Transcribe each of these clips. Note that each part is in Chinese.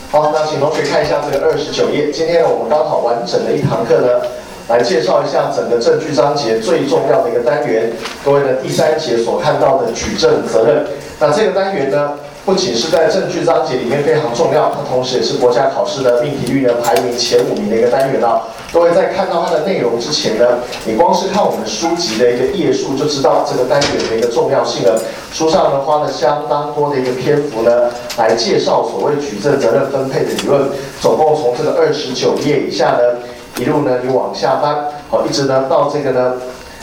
好，那请同学看一下这个29页。今天呢，我们刚好完整的一堂课呢，来介绍一下整个证据章节最重要的一个单元。各位呢，第3节所看到的举证责任。那这个单元呢，不仅是在证据章节里面非常重要，它同时也是国家考试的命题率呢排名前5名的一个单元啊。各位在看到它的内容之前呢，你光是看我们书籍的一个页数就知道这个单元的一个重要性了。书上呢花了相当多的一个篇幅呢，来介绍所谓举证责任分配的理论。总共从这个29页以下呢，一路呢你往下翻，好，一直呢到这个呢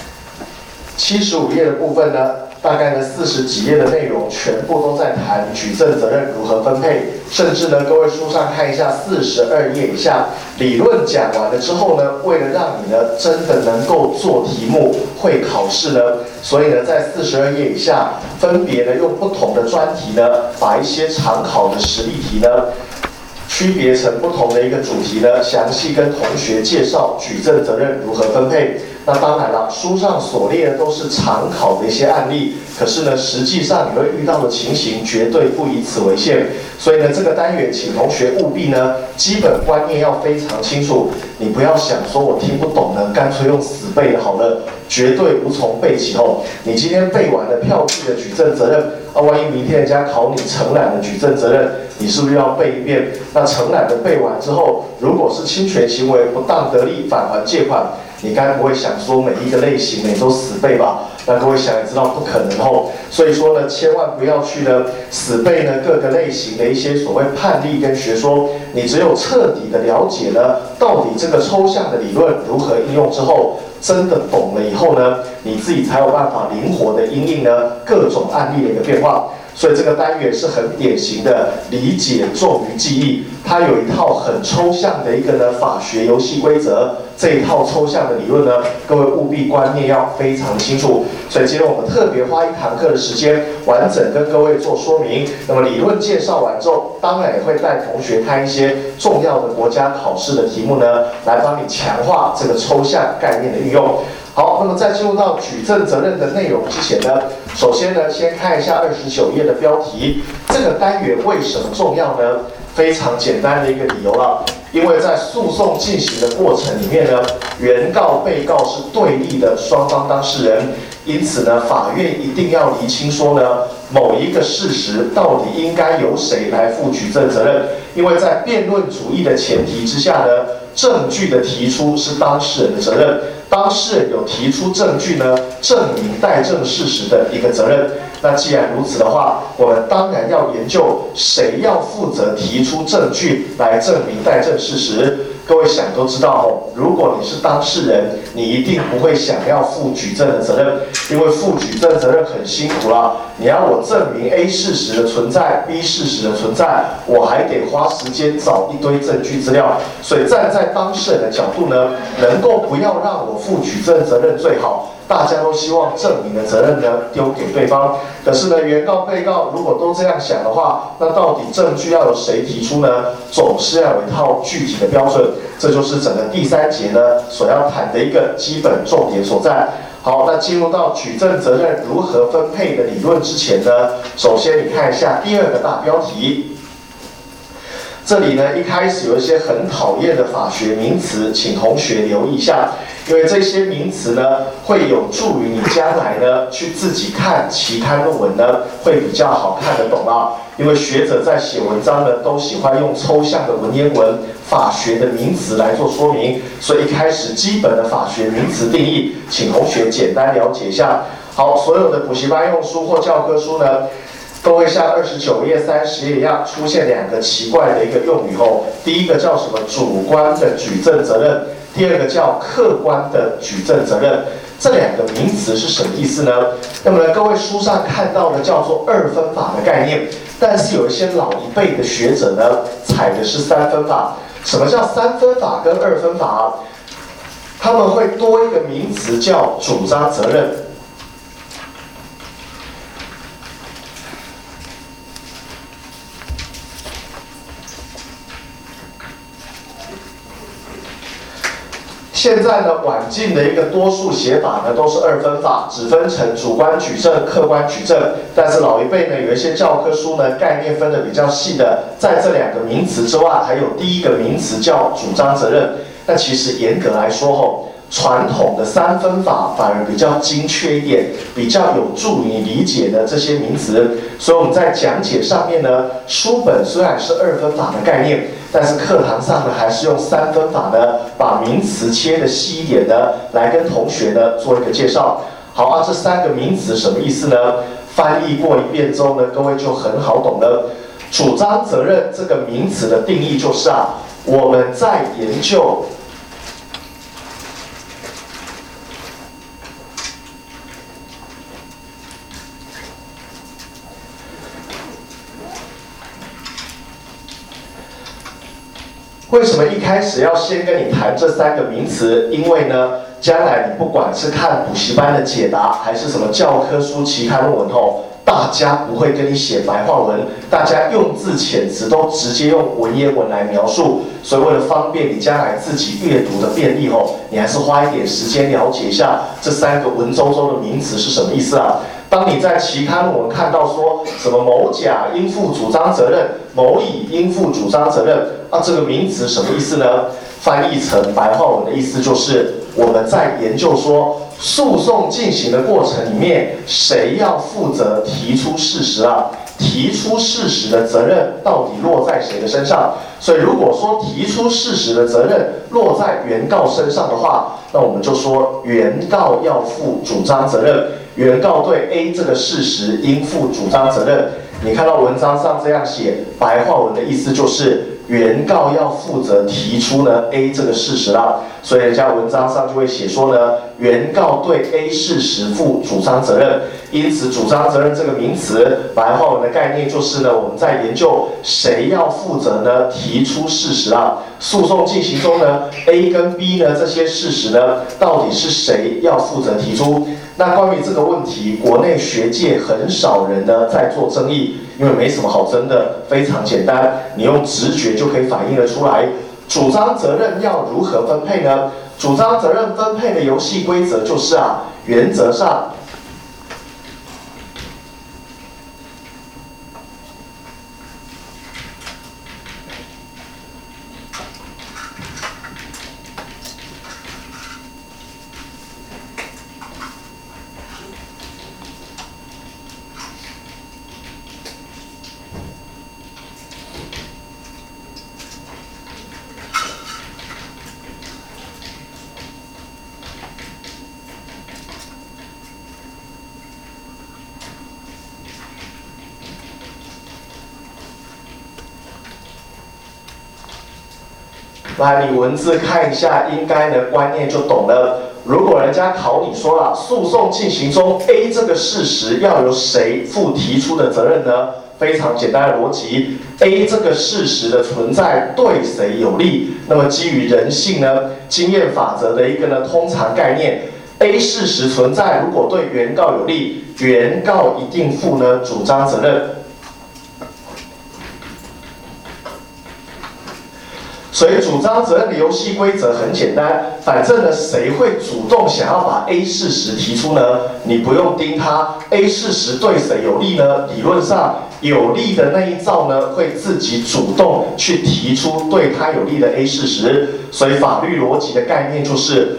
75页的部分呢。大概呢40几页的内容，全部都在谈举证责任如何分配，甚至呢，各位书上看一下42页以下，理论讲完了之后呢，为了让你呢真的能够做题目、会考试呢，所以呢，在42页以下，分别呢用不同的专题呢，把一些常考的实例题呢。区别成不同的一个主题呢，详细跟同学介绍举证责任如何分配。那当然了，书上所列的都是常考的一些案例，可是呢，实际上你会遇到的情形绝对不以此为限。所以呢，这个单元请同学务必呢，基本观念要非常清楚。你不要想说我听不懂呢，干脆用死背的好了，绝对无从背起哦。你今天背完了票据的举证责任，万一明天人家考你承揽的举证责任，你是不是要背一遍？那承揽的背完之后，如果是侵权行为不当得利返还借款，你该不会想说每一个类型你都死背吧？那各位想也知道不可能哦。所以说呢，千万不要去呢死背呢各个类型的一些所谓判例跟学说。你只有彻底的了解呢，到底这个抽象的理论如何应用之后，真的懂了以后呢，你自己才有办法灵活的因应呢各种案例的一个变化。所以这个单元是很典型的理解重于记忆，它有一套很抽象的一个呢法学游戏规则，这一套抽象的理论呢，各位务必观念要非常清楚。所以今天我们特别花1堂课的时间，完整跟各位做说明。那么理论介绍完之后，当然也会带同学看一些重要的国家考试的题目呢，来帮你强化这个抽象概念的运用。好，那么在进入到举证责任的内容之前呢，首先呢，先看一下29页的标题。这个单元为什么重要呢？非常简单的一个理由了，因为在诉讼进行的过程里面呢，原告、被告是对立的双方当事人，因此呢，法院一定要厘清说呢，某一个事实到底应该由谁来负举证责任。因为在辩论主义的前提之下呢，证据的提出是当事人的责任，当事人有提出证据呢，证明待证事实的一个责任。那既然如此的话，我们当然要研究谁要负责提出证据来证明待证事实。各位想都知道哦，如果你是当事人，你一定不会想要负举证的责任，因为负举证责任很辛苦啦。你要我证明 A 事实的存在 ，B 事实的存在，我还得花时间找一堆证据资料。所以站在当事人的角度呢，能够不要让我负举证责任最好。大家都希望证明的责任呢丢给对方，可是呢，原告、被告如果都这样想的话，那到底证据要由谁提出呢？总是要有一套具体的标准，这就是整个第3节呢所要谈的一个基本重点所在。好，那进入到举证责任如何分配的理论之前呢，首先你看一下第2个大标题。这里呢，一开始有一些很讨厌的法学名词，请同学留意一下，因为这些名词呢，会有助于你将来呢去自己看期刊论文呢，会比较好看得懂啊。因为学者在写文章呢，都喜欢用抽象的文言文、法学的名词来做说明，所以一开始基本的法学名词定义，请同学简单了解一下。好，所有的补习班用书或教科书呢，都会像29页、30页一样出现2个奇怪的一个用语哦。第一个叫什么？主观的举证责任。第2个叫客观的举证责任。这2个名词是什么意思呢？那么呢，各位书上看到的叫做2分法的概念，但是有一些老一辈的学者呢，采的是3分法。什么叫3分法跟2分法？他们会多一个名词叫主张责任。 现在呢，晚近的一个多数写法呢，都是二分法，只分成主观举证、客观举证。但是老一辈呢，有一些教科书呢，概念分得比较细的，在这两个名词之外，还有第一个名词叫主张责任。那其实严格来说吼，传统的三分法反而比较精确一点，比较有助你理解的这些名词。所以我们在讲解上面呢，书本虽然是二分法的概念，但是课堂上呢还是用三分法呢，把名词切得细一点呢，来跟同学呢做一个介绍。好啊，这三个名词什么意思呢？翻译过一遍之后呢，各位就很好懂了。主张责任这个名词的定义就是啊，我们在研究为什么一开始要先跟你谈这三个名词？因为呢，将来你不管是看补习班的解答，还是什么教科书期刊论文后，大家不会跟你写白话文，大家用字遣词都直接用文言文来描述。所以为了方便你将来自己阅读的便利后，你还是花一点时间了解一下这三个文绉绉的名词是什么意思啊？当你在期刊论文看到说什么某甲应负主张责任，某乙应负主张责任啊，这个名词什么意思呢？翻译成白话文的意思就是我们在研究说诉讼进行的过程里面，谁要负责提出事实啊？提出事实的责任到底落在谁的身上？所以如果说提出事实的责任落在原告身上的话，那我们就说原告要负主张责任。原告对 A 这个事实应负主张责任。你看到文章上这样写，白话文的意思就是原告要负责提出呢 A 这个事实啦。所以人家文章上就会写说呢，原告对 A 事实负主张责任。因此，主张责任这个名词，白话文的概念就是呢，我们在研究谁要负责呢提出事实啦。诉讼进行中呢 ，A 跟 B 呢这些事实呢，到底是谁要负责提出？那关于这个问题，国内学界很少人呢在做争议，因为没什么好争的，非常简单，你用直觉就可以反映得出来。主张责任要如何分配呢？主张责任分配的游戏规则就是啊，原则上来，你文字看一下，应该呢观念就懂了。如果人家考你说了，诉讼进行中 A 这个事实要由谁负提出的责任呢？非常简单的逻辑 ，A 这个事实的存在对谁有利？那么基于人性呢经验法则的一个呢通常概念 ，A 事实存在如果对原告有利，原告一定负呢主张责任。所以主张责任的游戏规则很简单，反正呢，谁会主动想要把 A 事实提出呢？你不用盯他 ，A 事实对谁有利呢？理论上有利的那一造呢，会自己主动去提出对他有利的 A 事实。所以法律逻辑的概念就是，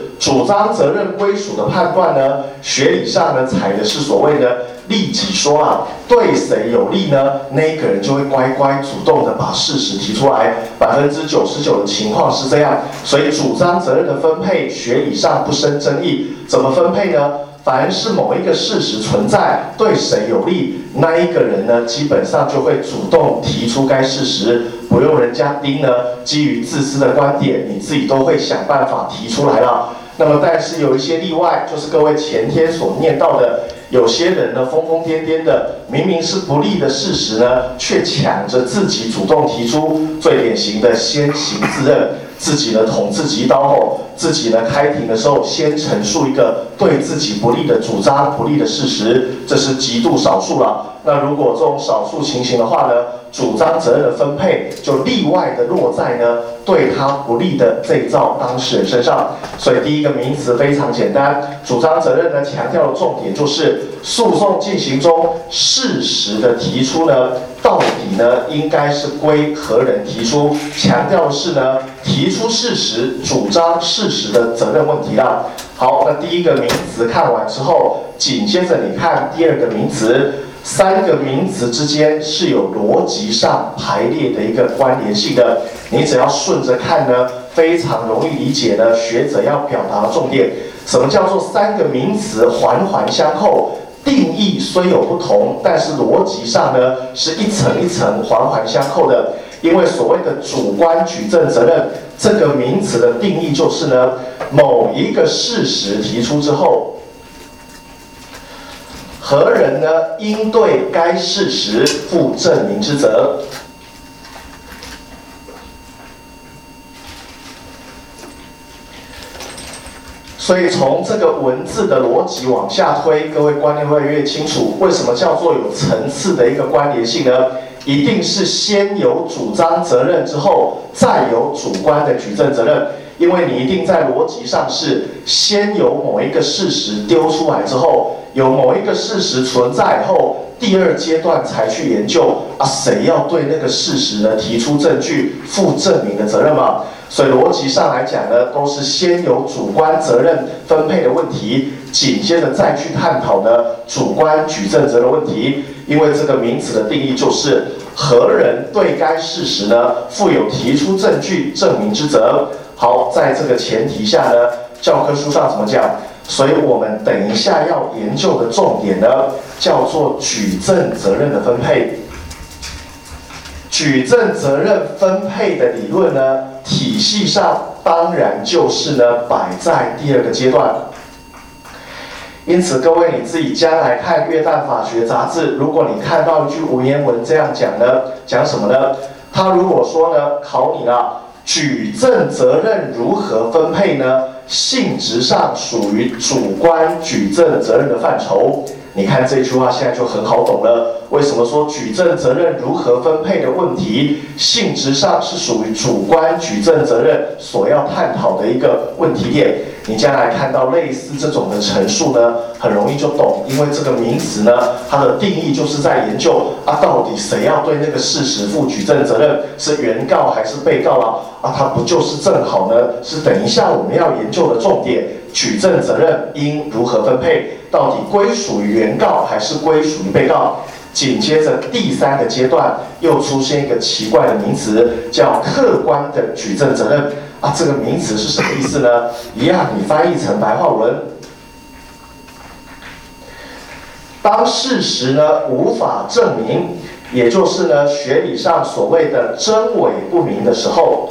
主张责任归属的判断呢，学理上呢采的是所谓的利己说啊，对谁有利呢？那一个人就会乖乖主动的把事实提出来，99%的情况是这样。所以主张责任的分配，学理上不生争议。怎么分配呢？凡是某一个事实存在，对谁有利，那一个人呢，基本上就会主动提出该事实，不用人家盯呢。基于自私的观点，你自己都会想办法提出来了。那么，但是有一些例外，就是各位前天所念到的。有些人呢，疯疯癫癫的，明明是不利的事实呢，却抢着自己主动提出。最典型的先行自认， 自己呢捅自己一刀后，自己呢开庭的时候先陈述一个对自己不利的主张、不利的事实，这是极度少数了。那如果这种少数情形的话呢，主张责任的分配就例外的落在呢对他不利的这一造当事人身上。所以第一个名词非常简单，主张责任呢强调的重点就是诉讼进行中事实的提出呢，到底呢应该是归何人提出？强调的是呢提出事实、主张事实的责任问题啦。好，那第一个名词看完之后，紧接着你看第二个名词。三个名词之间是有逻辑上排列的一个关联性的，你只要顺着看呢，非常容易理解呢学者要表达的重点。什么叫做三个名词环环相扣？定义虽有不同，但是逻辑上呢是一层一层环环相扣的。因为所谓的主观举证责任这个名词的定义就是呢，某一个事实提出之后，何人呢应对该事实负证明之责。所以从这个文字的逻辑往下推，各位观念会越清楚。为什么叫做有层次的一个关联性呢？一定是先有主张责任之后，再有主观的举证责任。因为你一定在逻辑上是先有某一个事实丢出来之后，有某一个事实存在后，第二阶段才去研究谁要对那个事实呢提出证据、负证明的责任嘛。所以逻辑上来讲呢，都是先有主观责任分配的问题，紧接着再去探讨呢主观举证责任问题。因为这个名词的定义就是何人对该事实呢负有提出证据证明之责。好，在这个前提下呢，教科书上怎么讲？所以我们等一下要研究的重点呢，叫做举证责任的分配。举证责任分配的理论呢，体系上当然就是呢摆在第二个阶段。因此，各位你自己将来看《月旦法学杂志》，如果你看到一句文言文这样讲呢，讲什么呢？他如果说呢，考你了。举证责任如何分配呢？性质上属于主观举证责任的范畴。你看这句话现在就很好懂了。为什么说举证责任如何分配的问题，性质上是属于主观举证责任所要探讨的一个问题点？你将来看到类似这种的陈述呢，很容易就懂，因为这个名词呢，它的定义就是在研究到底谁要对那个事实负举证责任，是原告还是被告它不就是正好呢？是等一下我们要研究的重点，举证责任应如何分配，到底归属于原告还是归属于被告？紧接着第三个阶段又出现一个奇怪的名词，叫客观的举证责任。这个名词是什么意思呢？一样，你翻译成白话文。当事实呢无法证明，也就是呢学理上所谓的真伪不明的时候，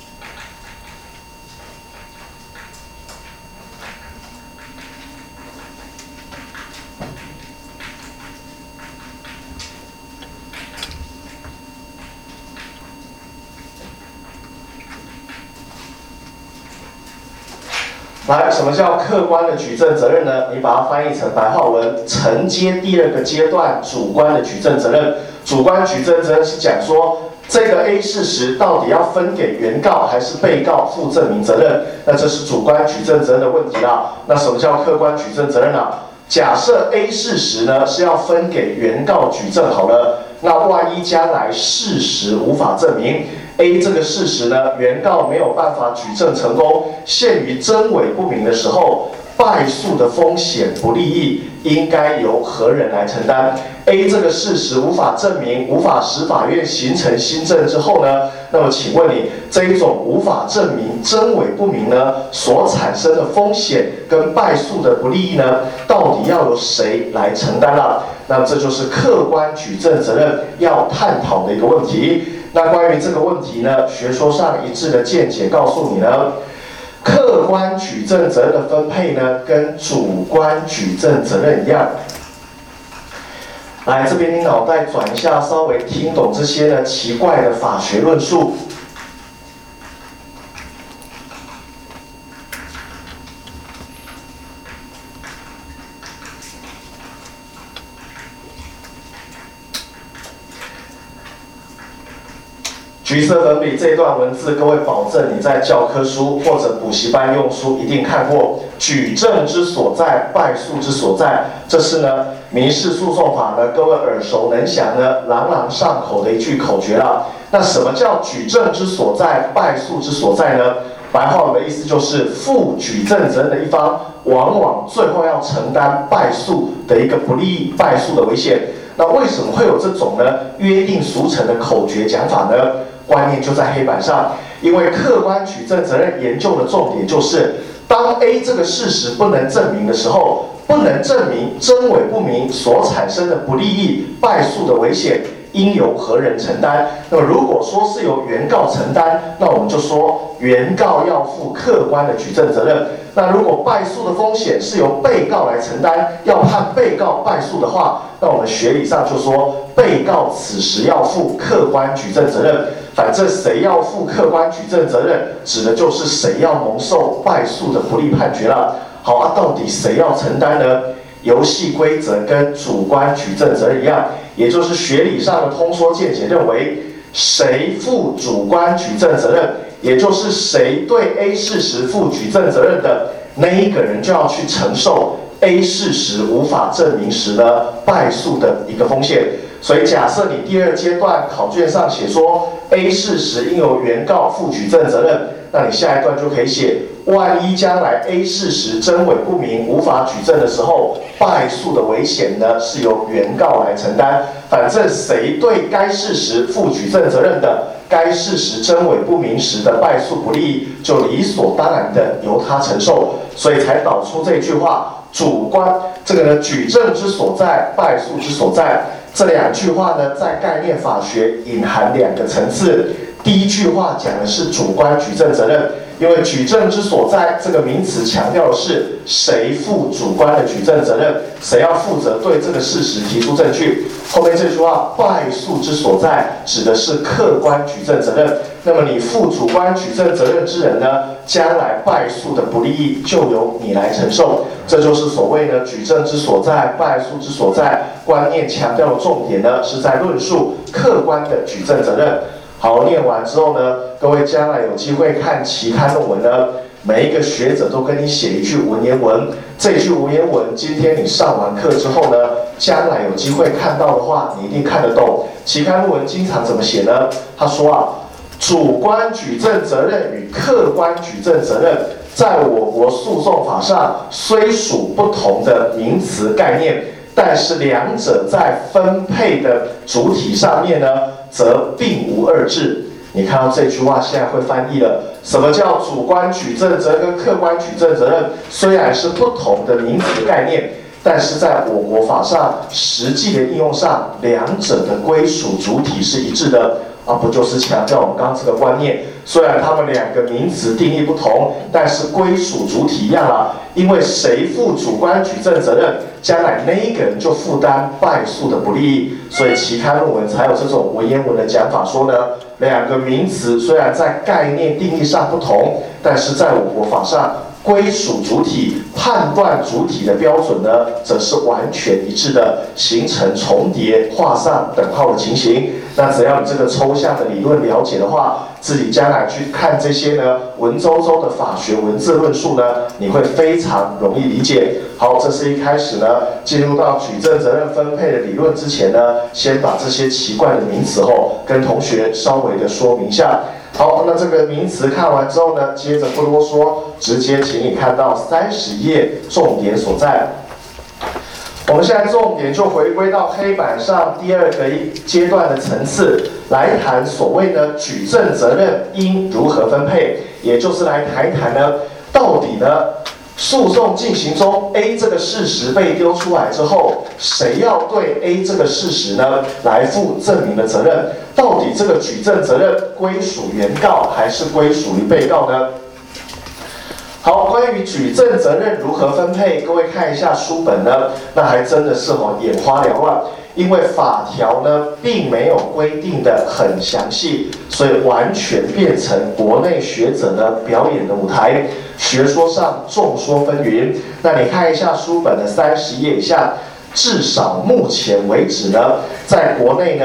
来，什么叫客观的举证责任呢？你把它翻译成白话文，承接第二个阶段主观的举证责任。主观举证责任是讲说，这个 A 事实到底要分给原告还是被告负证明责任？那这是主观举证责任的问题啦。那什么叫客观举证责任呢？假设 A 事实呢是要分给原告举证好了，那万一将来事实无法证明。A 这个事实呢，原告没有办法举证成功，陷于真伪不明的时候，败诉的风险不利益应该由何人来承担 ？A 这个事实无法证明，无法使法院形成新证之后呢，那么请问你这一种无法证明真伪不明呢所产生的风险跟败诉的不利益呢，到底要由谁来承担啦？那么这就是客观举证责任要探讨的一个问题。那关于这个问题呢，学说上一致的见解告诉你呢，客观举证责任的分配呢，跟主观举证责任一样。来，这边你脑袋转一下，稍微听懂这些呢奇怪的法学论述。 橘色粉笔这段文字，各位保证你在教科书或者补习班用书一定看过。举证之所在，败诉之所在，这是呢民事诉讼法呢各位耳熟能详呢朗朗上口的一句口诀了。那什么叫举证之所在，败诉之所在呢？白话文的意思就是负举证责任的一方，往往最后要承担败诉的一个不利、败诉的危险。那为什么会有这种呢约定俗成的口诀讲法呢？观念就在黑板上，因为客观举证责任研究的重点就是，当 A 这个事实不能证明的时候，不能证明真伪不明所产生的不利益、败诉的危险，应由何人承担？那么如果说是由原告承担，那我们就说原告要负客观的举证责任。那如果败诉的风险是由被告来承担，要判被告败诉的话，那我们学理上就说被告此时要负客观举证责任。反正谁要负客观举证责任，指的就是谁要蒙受败诉的不利判决了。好啊，到底谁要承担呢？游戏规则跟主观举证责任一样，也就是学理上的通说见解认为，谁负主观举证责任，也就是谁对 A 事实负举证责任的那一个人就要去承受 A 事实无法证明时的败诉的一个风险。所以假设你第二阶段考卷上写说 A 事实应由原告负举证责任，那你下一段就可以写，万一将来 A 事实真伪不明无法举证的时候，败诉的危险呢是由原告来承担。反正谁对该事实负举证责任的，该事实真伪不明时的败诉不利，就理所当然的由他承受。所以才导出这句话，主观这个呢举证之所在，败诉之所在。这两句话呢，在概念法学隐含两个层次。第一句话讲的是主观举证责任，因为举证之所在这个名词强调的是谁负主观的举证责任，谁要负责对这个事实提出证据。后面这句话败诉之所在指的是客观举证责任，那么你负主观举证责任之人呢，将来败诉的不利益就由你来承受。这就是所谓呢举证之所在，败诉之所在。观念强调的重点呢，是在论述客观的举证责任。好，念完之后呢，各位将来有机会看期刊论文呢，每一个学者都跟你写一句文言文。这句文言文，今天你上完课之后呢，将来有机会看到的话，你一定看得懂。期刊论文经常怎么写呢？他说啊，主观举证责任与客观举证责任，在我国诉讼法上虽属不同的名词概念，但是两者在分配的主体上面呢，则并无二致。你看到这句话现在会翻译了，什么叫主观举证责任跟客观举证责任？虽然是不同的名词概念，但是在我国法上实际的应用上，两者的归属主体是一致的。不就是强调我们刚刚这个观念？虽然他们两个名词定义不同，但是归属主体一样啦。因为谁负主观举证责任，将来那一个人就负担败诉的不利益。所以期刊论文才有这种文言文的讲法，说呢，两个名词虽然在概念定义上不同，但是在我国法上，归属主体、判断主体的标准呢，则是完全一致的，形成重叠、画上等号的情形。那只要你这个抽象的理论了解的话，自己将来去看这些呢文绉绉的法学文字论述呢，你会非常容易理解。好，这是一开始呢进入到举证责任分配的理论之前呢，先把这些奇怪的名词跟同学稍微的说明一下。好，那这个名词看完之后呢，接着不啰嗦，直接请你看到30页重点所在。我们现在重点就回归到黑板上第二个阶段的层次，来谈所谓的举证责任应如何分配，也就是来谈一谈呢，到底呢诉讼进行中 A 这个事实被丢出来之后，谁要对 A 这个事实呢来负证明的责任？到底这个举证责任归属原告还是归属于被告呢？好，关于举证责任如何分配，各位看一下书本呢，那还真的是眼花缭乱，因为法条呢并没有规定的很详细，所以完全变成国内学者呢表演的舞台，学说上众说纷纭。那你看一下书本的30页以下，至少目前为止呢，在国内呢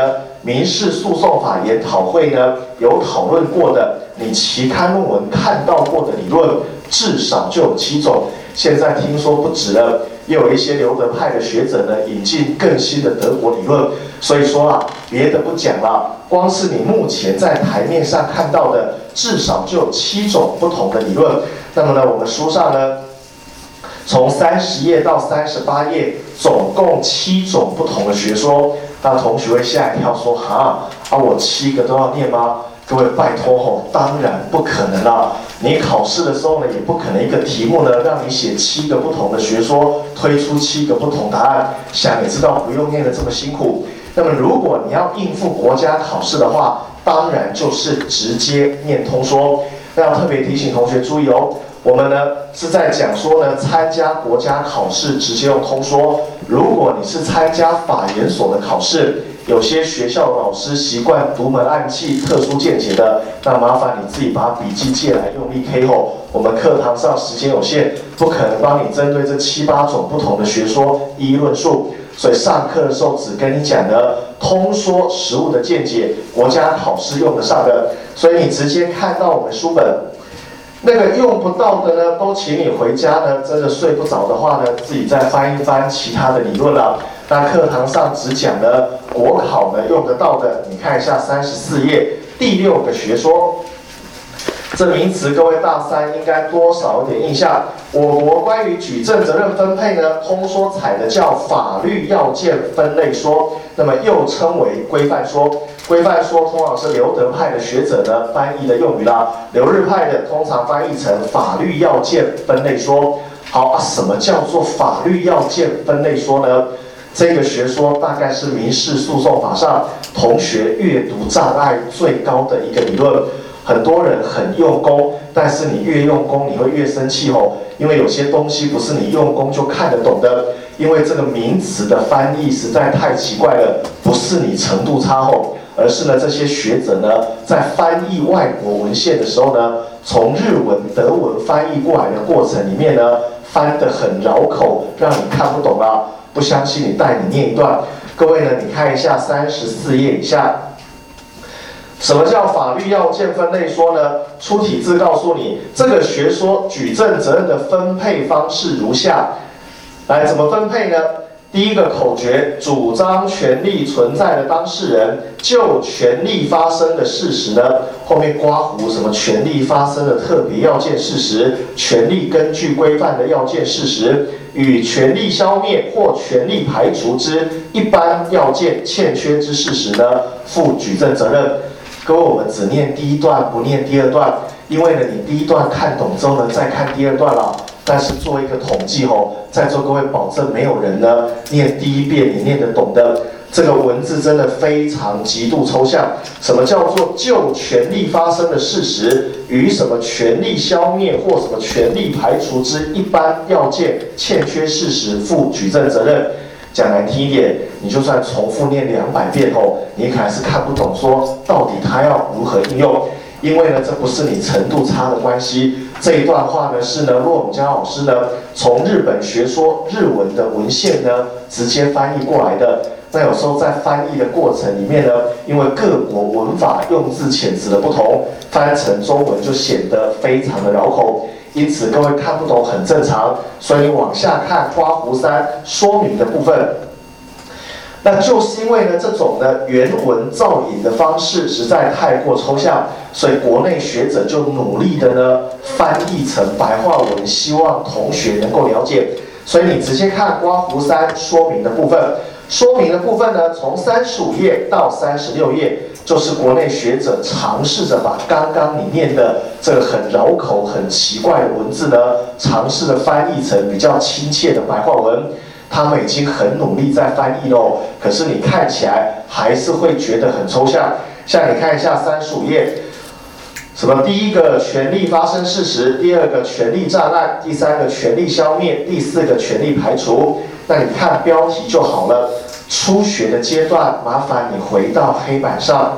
民事诉讼法研讨会呢有讨论过的，你期刊论文看到过的理论，至少就有7种。现在听说不止了，又有一些刘德派的学者呢引进更新的德国理论。所以说啊，别的不讲了，光是你目前在台面上看到的，至少就有7种不同的理论。那么呢，我们书上呢，从30页到38页，总共7种不同的学说。那同学会吓一跳说：“我7个都要念吗？”各位拜托吼，当然不可能啦！你考试的时候呢，也不可能一个题目呢让你写7个不同的学说，推出7个不同答案。想也知道不用念得这么辛苦。那么如果你要应付国家考试的话，当然就是直接念通说。那要特别提醒同学注意哦，我们呢是在讲说呢，参加国家考试直接用通说。如果你是参加法研所的考试，有些学校老师习惯独门暗器、特殊见解的，那麻烦你自己把笔记借来用力 K 后。我们课堂上时间有限，不可能帮你针对这7、8种不同的学说一一论述，所以上课的时候只跟你讲的通说实务的见解，国家考试用得上的，所以你直接看到我们书本。那个用不到的呢，都请你回家呢，真的睡不着的话呢，自己再翻一翻其他的理论啦。那课堂上只讲呢国考呢用得到的，你看一下34页第6个学说。这名词各位大3应该多少有点印象。我国关于举证责任分配呢，通说采的叫法律要件分类说，那么又称为规范说。规范说通常是刘德派的学者呢翻译的用语啦，留日派的通常翻译成法律要件分类说。好，什么叫做法律要件分类说呢？这个学说大概是民事诉讼法上同学阅读障碍最高的一个理论。很多人很用功，但是你越用功，你会越生气哦，因为有些东西不是你用功就看得懂的，因为这个名词的翻译实在太奇怪了，不是你程度差后，而是呢这些学者呢在翻译外国文献的时候呢，从日文、德文翻译过来的过程里面呢，翻得很绕口，让你看不懂啦。不相信你带你念一段，各位呢，你看一下34页以下。什么叫法律要件分类说呢？出题字告诉你，这个学说举证责任的分配方式如下。来，怎么分配呢？第一个口诀，主张权利存在的当事人就权利发生的事实呢，后面刮胡什么权利发生的特别要件事实，权利根据规范的要件事实，与权利消灭或权利排除之一般要件欠缺之事实呢，负举证责任。各位，我们只念第1段，不念第2段，因为呢，你第1段看懂之后呢，再看第2段了。但是做一个统计吼，在座各位保证没有人呢念第1遍你念得懂的。这个文字真的非常极度抽象。什么叫做就权利发生的事实与什么权利消灭或什么权利排除之一般要件欠缺事实负举证责任？讲难听一点，你就算重复念200遍后，你还是看不懂说到底它要如何应用。因为呢，这不是你程度差的关系。这一段话呢，是呢，骆永嘉老师呢从日本学说日文的文献呢直接翻译过来的。那有时候在翻译的过程里面呢，因为各国文法用字遣词的不同，翻成中文就显得非常的绕口。因此各位看不懂很正常，所以你往下看刮胡3说明的部分。那就是因为呢，这种呢原文造引的方式实在太过抽象，所以国内学者就努力的呢翻译成白话文，希望同学能够了解。所以你直接看刮胡3说明的部分。说明的部分呢，从35页到36页，就是国内学者尝试着把刚刚你念的这个很绕口、很奇怪的文字呢，尝试着翻译成比较亲切的白话文。他们已经很努力在翻译喽，可是你看起来还是会觉得很抽象。像你看一下35页，什么第1个权利发生事实，第2个权利障碍，第3个权利消灭，第4个权利排除。那你看标题就好了。初学的阶段，麻烦你回到黑板上。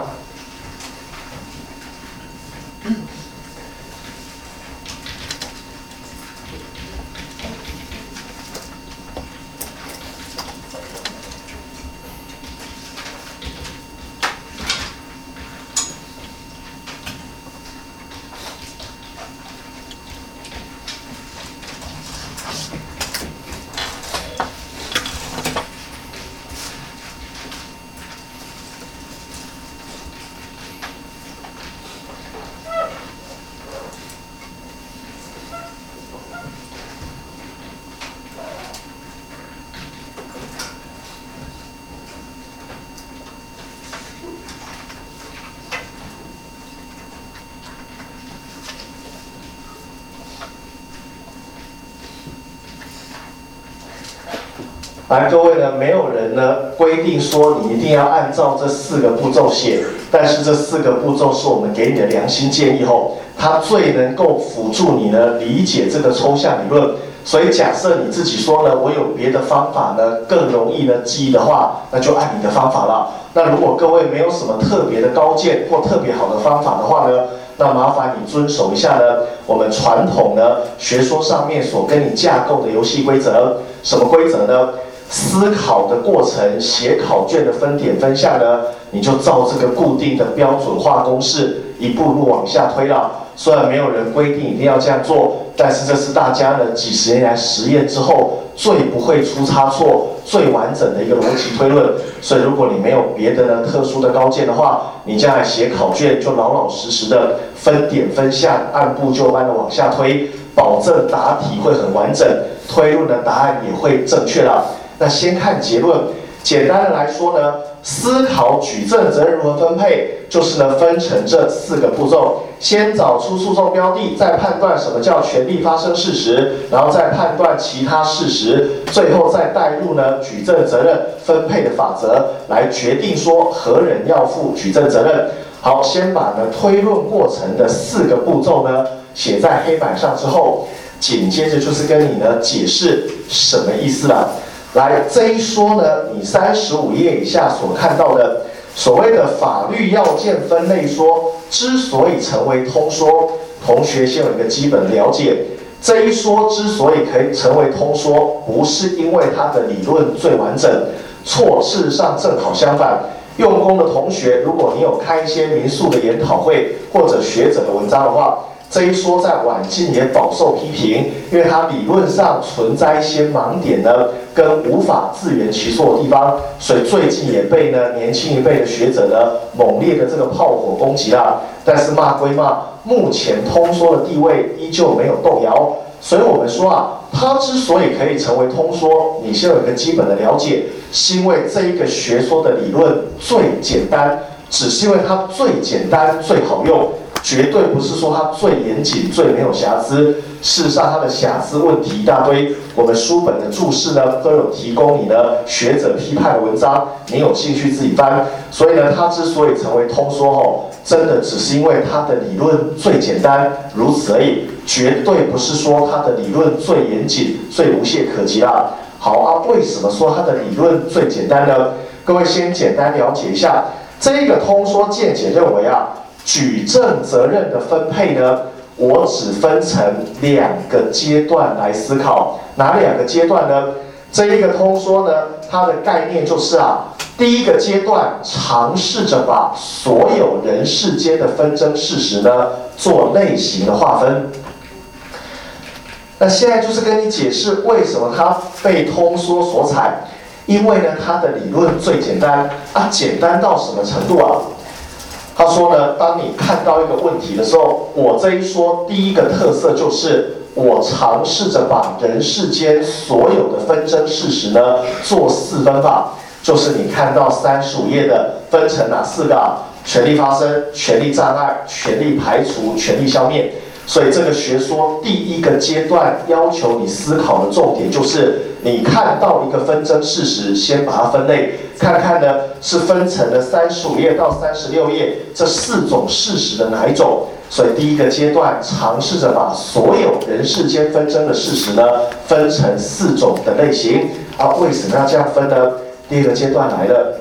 来，各位呢，没有人呢规定说你一定要按照这4个步骤写，但是这4个步骤是我们给你的良心建议后，它最能够辅助你呢理解这个抽象理论。所以假设你自己说呢，我有别的方法呢更容易呢记忆的话，那就按你的方法了。那如果各位没有什么特别的高见或特别好的方法的话呢，那麻烦你遵守一下呢我们传统呢学说上面所跟你架构的游戏规则。什么规则呢？思考的过程，写考卷的分点分项呢，你就照这个固定的标准化公式一步步往下推了。虽然没有人规定一定要这样做，但是这是大家呢几十年来实验之后最不会出差错、最完整的一个逻辑推论。所以如果你没有别的呢特殊的高见的话，你将来写考卷就老老实实的分点分项，按部就班的往下推，保证答题会很完整，推论的答案也会正确了。那先看结论，简单的来说呢，思考举证责任如何分配，就是呢分成这4个步骤：先找出诉讼标的，再判断什么叫权利发生事实，然后再判断其他事实，最后再带入呢举证责任分配的法则，来决定说何人要负举证责任。好，先把呢推论过程的4个步骤呢写在黑板上之后，紧接着就是跟你呢解释什么意思了。来，这一说呢，你35页以下所看到的所谓的法律要件分类说，之所以成为通说，同学先有一个基本的了解。这一说之所以可以成为通说，不是因为它的理论最完整，错，事实上正好相反。用功的同学，如果你有看一些民宿的研讨会或者学者的文章的话，这一说在晚近也饱受批评，因为它理论上存在一些盲点呢，跟无法自圆其说的地方，所以最近也被呢年轻一辈的学者呢猛烈的这个炮火攻击啦。但是骂归骂，目前通说的地位依旧没有动摇。所以我们说啊，它之所以可以成为通说，你先有一个基本的了解，是因为这一个学说的理论最简单，只是因为它最简单最好用。绝对不是说它最严谨、最没有瑕疵。事实上，它的瑕疵问题一大堆。我们书本的注释呢，都有提供你的学者批判的文章，你有兴趣自己翻。所以呢，它之所以成为通说真的只是因为它的理论最简单，如此而已。绝对不是说它的理论最严谨、最无懈可击啦。好啊，为什么说它的理论最简单呢？各位先简单了解一下，这一个通说见解认为啊。举证责任的分配呢，我只分成2个阶段来思考。哪2个阶段呢？这一个通说呢，它的概念就是啊，第一个阶段尝试着把所有人世间的纷争事实呢做类型的划分。那现在就是跟你解释为什么它被通说所采，因为呢它的理论最简单啊，简单到什么程度啊？他说呢，当你看到一个问题的时候，我这一说第一个特色就是我尝试着把人世间所有的纷争事实呢做4分法，就是你看到35页的分成哪4个啊？权利发生、权利障碍、权利排除、权利消灭。所以这个学说第一个阶段要求你思考的重点就是，你看到一个纷争事实，先把它分类，看看呢是分成了35页到36页这4种事实的哪一种。所以第一个阶段尝试着把所有人世间纷争的事实呢分成4种的类型啊。为什么要这样分呢？第2个阶段来了。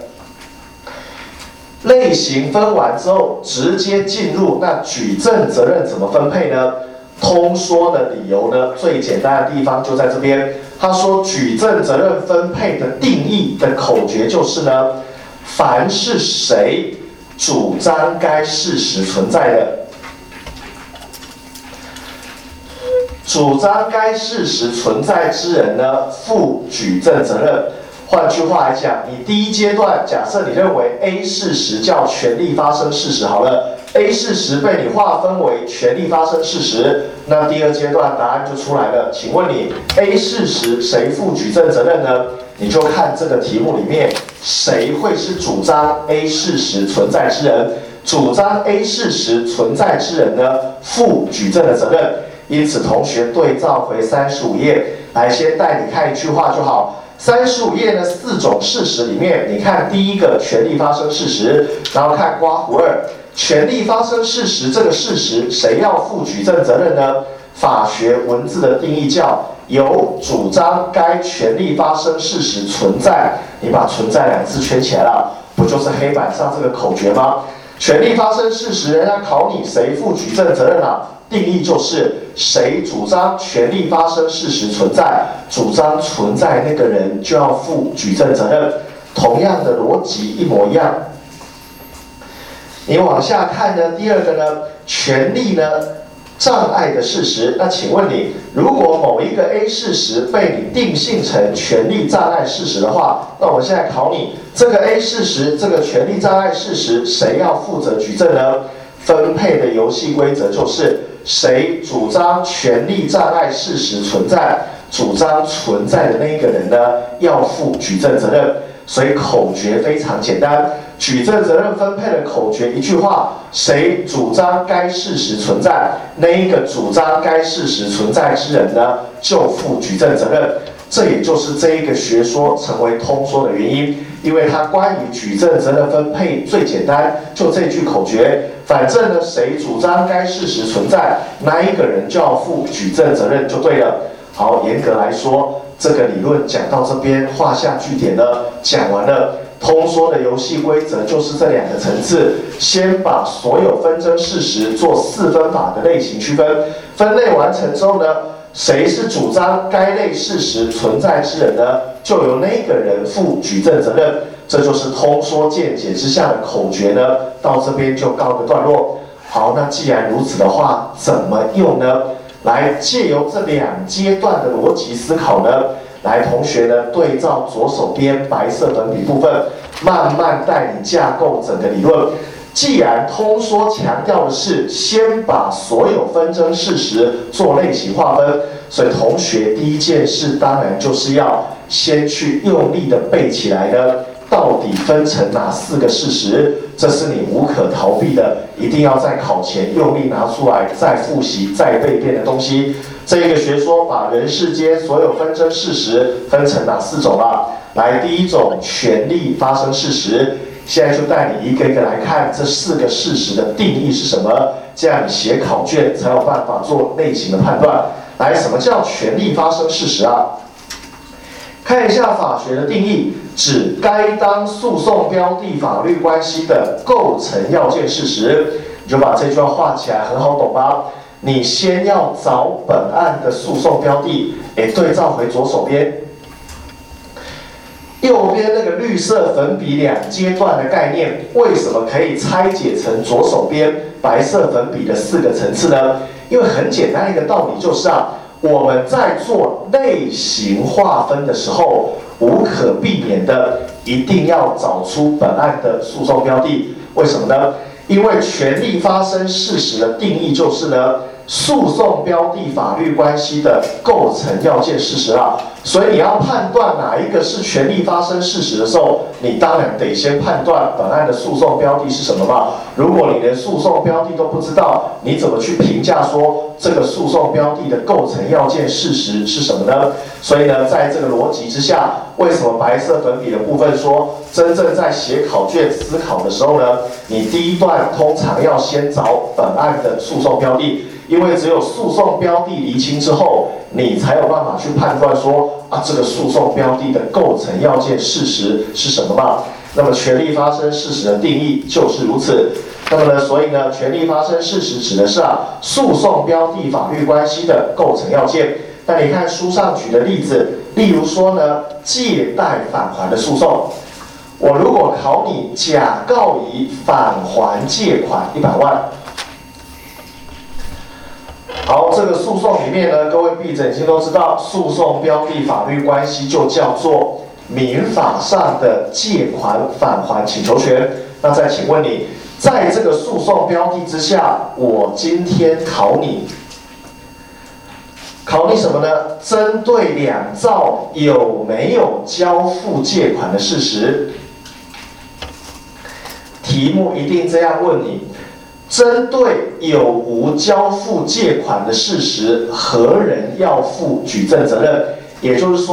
类型分完之后，直接进入那举证责任怎么分配呢？通说的理由呢，最简单的地方就在这边。他说，举证责任分配的定义的口诀就是呢，凡是谁主张该事实存在的，主张该事实存在之人呢，负举证责任。换句话来讲，你第一阶段假设你认为 A 事实叫权利发生事实好了 ，A 事实被你划分为权利发生事实，那第2阶段答案就出来了。请问你 A 事实谁负举证责任呢？你就看这个题目里面谁会是主张 A 事实存在之人，主张 A 事实存在之人呢负举证的责任。因此，同学对照回35页，来先带你看一句话就好。 35页呢4种事实里面，你看第一个权利发生事实，然后看刮胡2，权利发生事实这个事实谁要负举证责任呢？法学文字的定义叫有主张该权利发生事实存在，你把存在2字圈起来了，不就是黑板上这个口诀吗？权利发生事实，人家考你谁负举证责任啊？定义就是谁主张权利发生事实存在，主张存在那个人就要负举证责任。同样的逻辑一模一样。你往下看呢，第二个呢，权利呢障碍的事实。那请问你，如果某一个 A 事实被你定性成权利障碍事实的话，那我现在考你，这个 A 事实，这个权利障碍事实，谁要负责举证呢？分配的游戏规则就是谁主张权利障碍事实存在，主张存在的那一个人呢，要负举证责任。所以口诀非常简单，举证责任分配的口诀一句话：谁主张该事实存在，那一个主张该事实存在之人呢，就负举证责任。这也就是这一个学说成为通说的原因，因为它关于举证责任分配最简单，就这句口诀。反正呢，谁主张该事实存在，那一个人就要负举证责任就对了。好，严格来说，这个理论讲到这边画下句点了，讲完了。通说的游戏规则就是这2个层次，先把所有纷争事实做4分法的类型区分，分类完成之后呢，谁是主张该类事实存在之人呢，就由那个人负举证责任。这就是通说见解之下的口诀呢，到这边就告个段落。好，那既然如此的话，怎么用呢？来借由这2阶段的逻辑思考呢，来同学呢对照左手边白色粉笔部分，慢慢带你架构整个理论。既然通说强调的是先把所有纷争事实做类型划分，所以同学第一件事当然就是要先去用力的背起来呢，到底分成哪4个事实，这是你无可逃避的，一定要在考前用力拿出来，再复习、再背遍的东西。这一个学说把人世间所有纷争事实分成哪4种啊？来，第一种权利发生事实，现在就带你一个一个来看这4个事实的定义是什么，这样你写考卷才有办法做类型的判断。来，什么叫权利发生事实啊？看一下法学的定义，指该当诉讼标的法律关系的构成要件事实。你就把这句话画起来，很好懂吧？你先要找本案的诉讼标的，对照回左手边，右边那个绿色粉笔2阶段的概念，为什么可以拆解成左手边白色粉笔的4个层次呢？因为很简单一个道理就是啊，我们在做类型划分的时候，无可避免的一定要找出本案的诉讼标的。为什么呢？因为权利发生事实的定义就是呢，诉讼标的法律关系的构成要件事实啊。所以你要判断哪一个是权利发生事实的时候，你当然得先判断本案的诉讼标的是什么嘛。如果你连诉讼标的都不知道，你怎么去评价说这个诉讼标的的构成要件事实是什么呢？所以呢，在这个逻辑之下，为什么白色粉笔的部分说，真正在写考卷思考的时候呢，你第一段通常要先找本案的诉讼标的。因为只有诉讼标的厘清之后，你才有办法去判断说这个诉讼标的的构成要件事实是什么嘛？那么权利发生事实的定义就是如此。那么呢，所以呢，权利发生事实指的是诉讼标的法律关系的构成要件。那你看书上举的例子，例如说呢，借贷返还的诉讼，我如果考你甲告乙返还借款100万。好，这个诉讼里面呢，各位闭着眼睛都知道，诉讼标的法律关系就叫做民法上的借款返还请求权。那再请问你，在这个诉讼标的之下，我今天考你什么呢？针对2造有没有交付借款的事实，题目一定这样问你。针对有无交付借款的事实，何人要负举证责任？也就是说，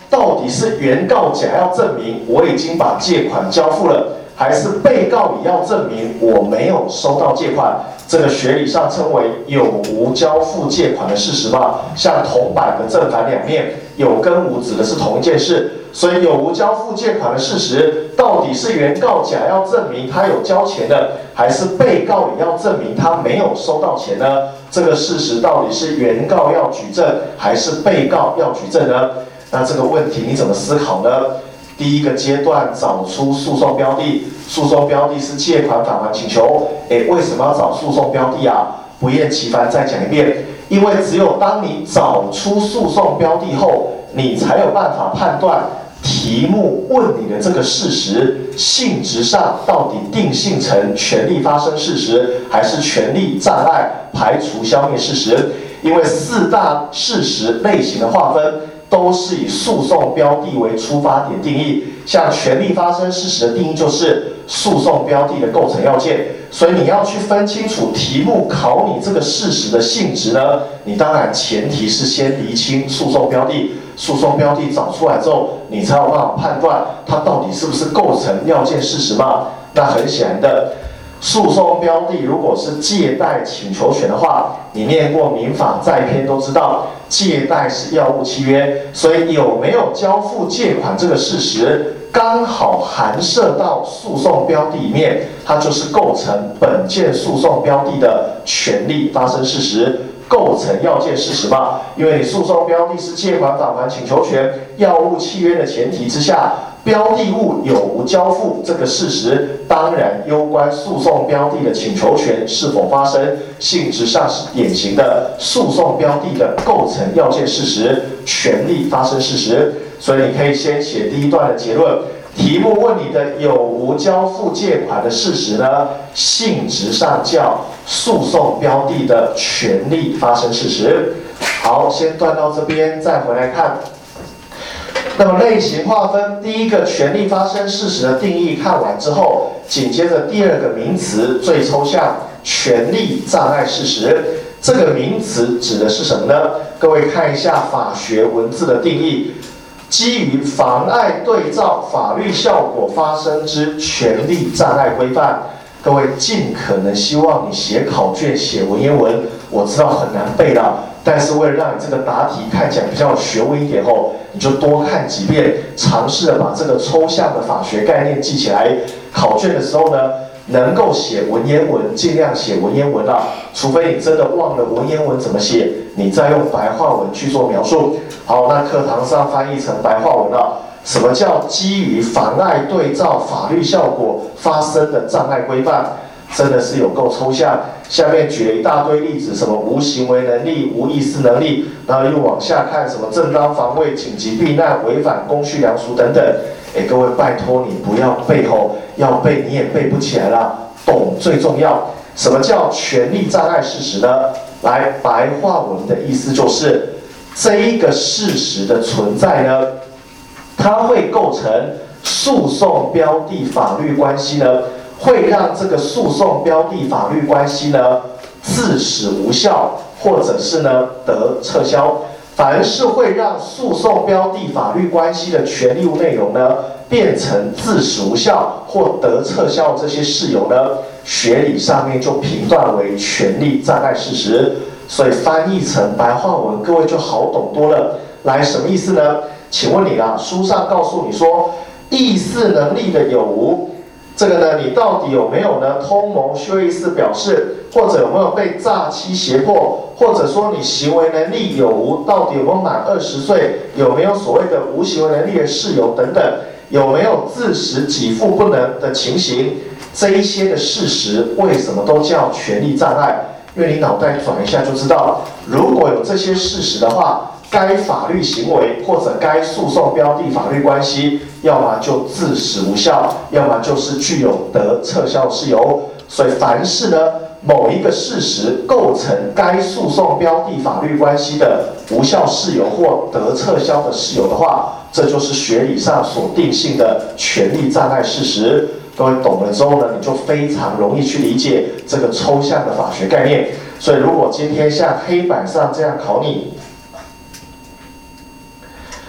到底是原告甲要证明我已经把借款交付了，还是被告也要证明我没有收到借款？这个学理上称为有无交付借款的事实嘛。像铜板的正反两面，有跟无指的是同一件事。所以有无交付借款的事实，到底是原告甲要证明他有交钱的，还是被告也要证明他没有收到钱呢？这个事实到底是原告要举证，还是被告要举证呢？那这个问题你怎么思考呢？第一个阶段找出诉讼标的，诉讼标的是借款返还请求。为什么要找诉讼标的啊？不厌其烦再讲一遍，因为只有当你找出诉讼标的后，你才有办法判断题目问你的这个事实性质上到底定性成权利发生事实，还是权利障碍排除消灭事实。因为4大事实类型的划分都是以诉讼标的为出发点定义，像权利发生事实的定义就是诉讼标的的构成要件，所以你要去分清楚题目考你这个事实的性质呢，你当然前提是先厘清诉讼标的，诉讼标的找出来之后，你才有办法判断它到底是不是构成要件事实嘛。那很显然的，诉讼标的如果是借贷请求权的话，你念过民法债篇都知道，借贷是要务契约，所以有没有交付借款这个事实，刚好涵涉到诉讼标的里面，它就是构成本件诉讼标的的权利发生事实，构成要件事实嘛。因为你诉讼标的是借款返还请求权要务契约的前提之下，标的物有无交付这个事实，当然攸关诉讼标的的请求权是否发生，性质上是典型的诉讼标的的构成要件事实，权利发生事实。所以你可以先写第一段的结论，题目问你的有无交付借款的事实呢，性质上叫诉讼标的的权利发生事实。好，先断到这边，再回来看。那么类型划分，第一个权利发生事实的定义看完之后，紧接着第二个名词最抽象，权利障碍事实。这个名词指的是什么呢？各位看一下法学文字的定义，基于妨碍对照法律效果发生之权利障碍规范。各位尽可能希望你写考卷写文言文，我知道很难背啦，但是为了让你这个答题看起来比较有学问一点后，你就多看几遍，尝试的把这个抽象的法学概念记起来。考卷的时候呢，能够写文言文尽量写文言文啦，除非你真的忘了文言文怎么写，你再用白话文去做描述。好，那课堂上翻译成白话文了。什么叫基于妨碍对照法律效果发生的障碍规范？真的是有够抽象。下面举了一大堆例子，什么无行为能力、无意识能力，然后又往下看什么正当防卫、紧急避难、违反公序良俗等等。各位拜托你不要背吼，要背你也背不起来啦，懂最重要。什么叫权利障碍事实呢？来，白话文的意思就是这一个事实的存在呢，它会构成诉讼标的法律关系呢，会让这个诉讼标的法律关系呢自始无效，或者是呢得撤销。凡是会让诉讼标的法律关系的权利物内容呢变成自始无效或得撤销这些事由呢，学理上面就评断为权利障碍事实。所以翻译成白话文，各位就好懂多了。来，什么意思呢？请问你啦，书上告诉你说，意识能力的有无，这个呢，你到底有没有呢？通谋虚意思表示，或者有没有被诈欺胁迫，或者说你行为能力有无，到底有没有满20岁，有没有所谓的无行为能力的事由等等，有没有自食给付不能的情形，这一些的事实为什么都叫权利障碍？因为你脑袋转一下就知道，如果有这些事实的话，该法律行为或者该诉讼标的法律关系，要么就自始无效，要么就是具有得撤销事由。所以凡是呢某一个事实构成该诉讼标的法律关系的无效事由或得撤销的事由的话，这就是学理上所定性的权利障碍事实。各位懂了之后呢，你就非常容易去理解这个抽象的法学概念。所以如果今天像黑板上这样考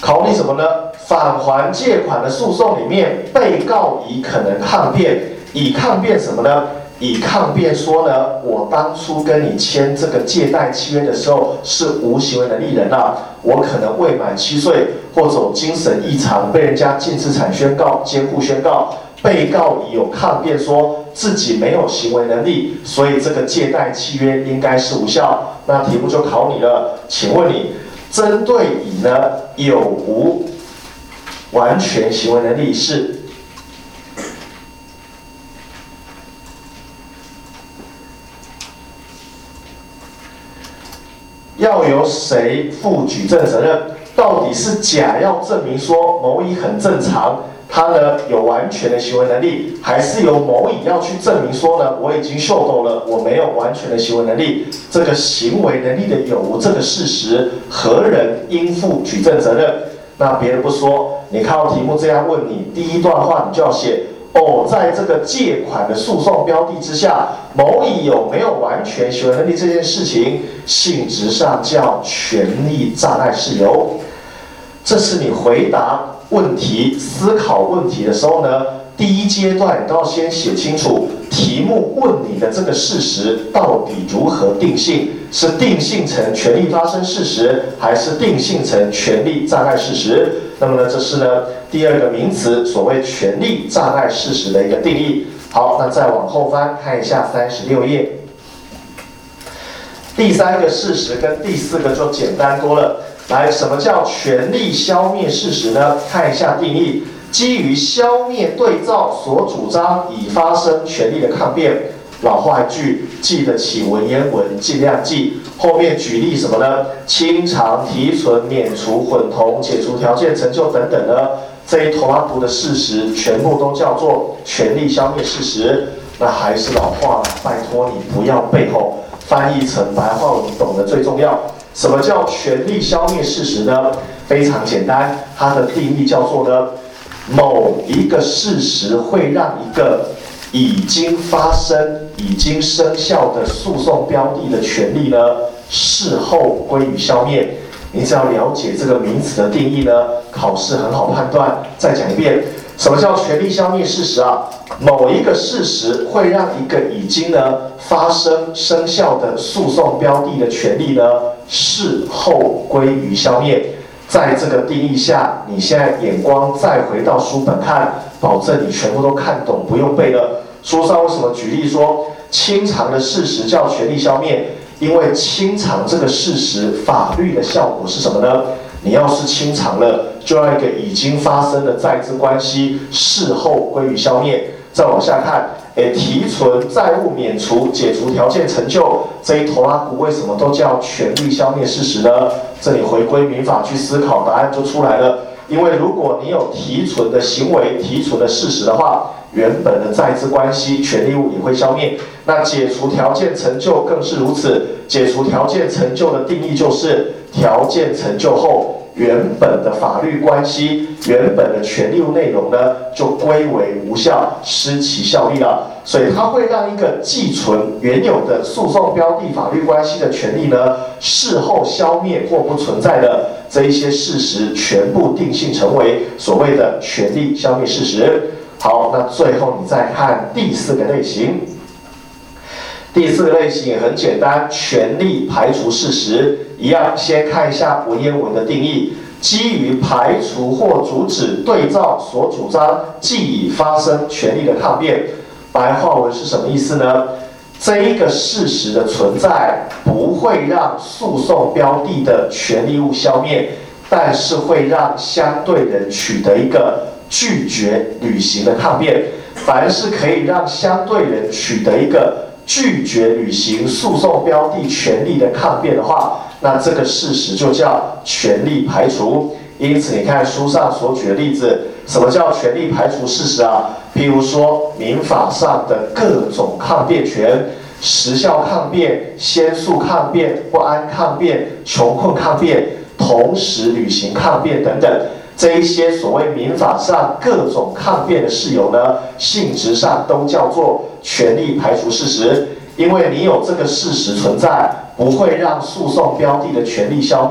考你什么呢？返还借款的诉讼里面，被告乙可能抗辩，乙抗辩什么呢？乙抗辩说呢，我当初跟你签这个借贷契约的时候是无行为能力人啊，我可能未满7岁，或者有精神异常，被人家禁资产宣告、监护宣告。被告乙有抗辩说自己没有行为能力，所以这个借贷契约应该是无效。那题目就考你了，请问你针对乙呢有无完全行为能力是？要由谁负举证责任？到底是甲要证明说某乙很正常，他呢有完全的行为能力，还是由某乙要去证明说呢我已经秀逗了，我没有完全的行为能力？这个行为能力的有无这个事实，何人应负举证责任？那别人不说，你看到题目这样问你，第一段话你就要写。在这个借款的诉讼标的之下，某乙有没有完全行为能力这件事情，性质上叫权利障碍事由。这是你回答问题、思考问题的时候呢，第一阶段你都要先写清楚题目问你的这个事实到底如何定性，是定性成权利发生事实，还是定性成权利障碍事实？那么呢，这是呢第二个名词，所谓权利障碍事实的一个定义。好，那再往后翻看一下36页，第3个事实跟第4个就简单多了。来，什么叫权利消灭事实呢？看一下定义。基于消灭对照所主张已发生权利的抗辩。老话一句，记得起文言文，尽量记。后面举例什么呢？清偿、提存、免除、混同、解除条件、成就等等呢？这一头拉图的事实，全部都叫做权利消灭事实。那还是老话了，拜托你不要背后翻译成白话文，懂得最重要。什么叫权利消灭事实呢？非常简单，它的定义叫做呢，某一个事实会让一个已经发生、已经生效的诉讼标的的权利呢，事后归于消灭。你只要了解这个名词的定义呢，考试很好判断。再讲一遍，什么叫权利消灭事实啊？某一个事实会让一个已经呢发生生效的诉讼标的的权利呢，事后归于消灭。在这个定义下，你现在眼光再回到书本看，保证你全部都看懂，不用背了。书上为什么举例说清偿的事实叫权利消灭？因为清偿这个事实，法律的效果是什么呢？你要是清偿了，就让一个已经发生的债资关系事后归于消灭。再往下看，提存、债务免除、解除条件、成就这一头拉骨为什么都叫权利消灭事实呢？这里回归民法去思考，答案就出来了。因为如果你有提存的行为、提存的事实的话，原本的债资关系、权利物也会消灭。那解除条件成就更是如此。解除条件成就的定义就是条件成就后，原本的法律关系、原本的权利物内容呢，就归为无效，失其效力了。所以它会让一个既存原有的诉讼标的法律关系的权利呢，事后消灭或不存在的这一些事实，全部定性成为所谓的权利消灭事实。好，那最后你再看第4个类型。第4个类型也很简单，权利排除事实。一样，先看一下文言文的定义。基于排除或阻止对照所主张既已发生权利的抗辩。白话文是什么意思呢？这一个事实的存在不会让诉讼标的的权利物消灭，但是会让相对人取得一个拒绝履行的抗辩。凡是可以让相对人取得一个拒绝履行诉讼标的权利的抗辩的话，那这个事实就叫权利排除。因此，你看书上所举的例子，什么叫权利排除事实啊？譬如说，民法上的各种抗辩权，时效抗辩、先诉抗辩、不安抗辩、穷困抗辩、同时履行抗辩等等。这一些所谓民法上各种抗辩的事由呢，性质上都叫做权利排除事实，因为你有这个事实存在，不会让诉讼标的的权利消灭，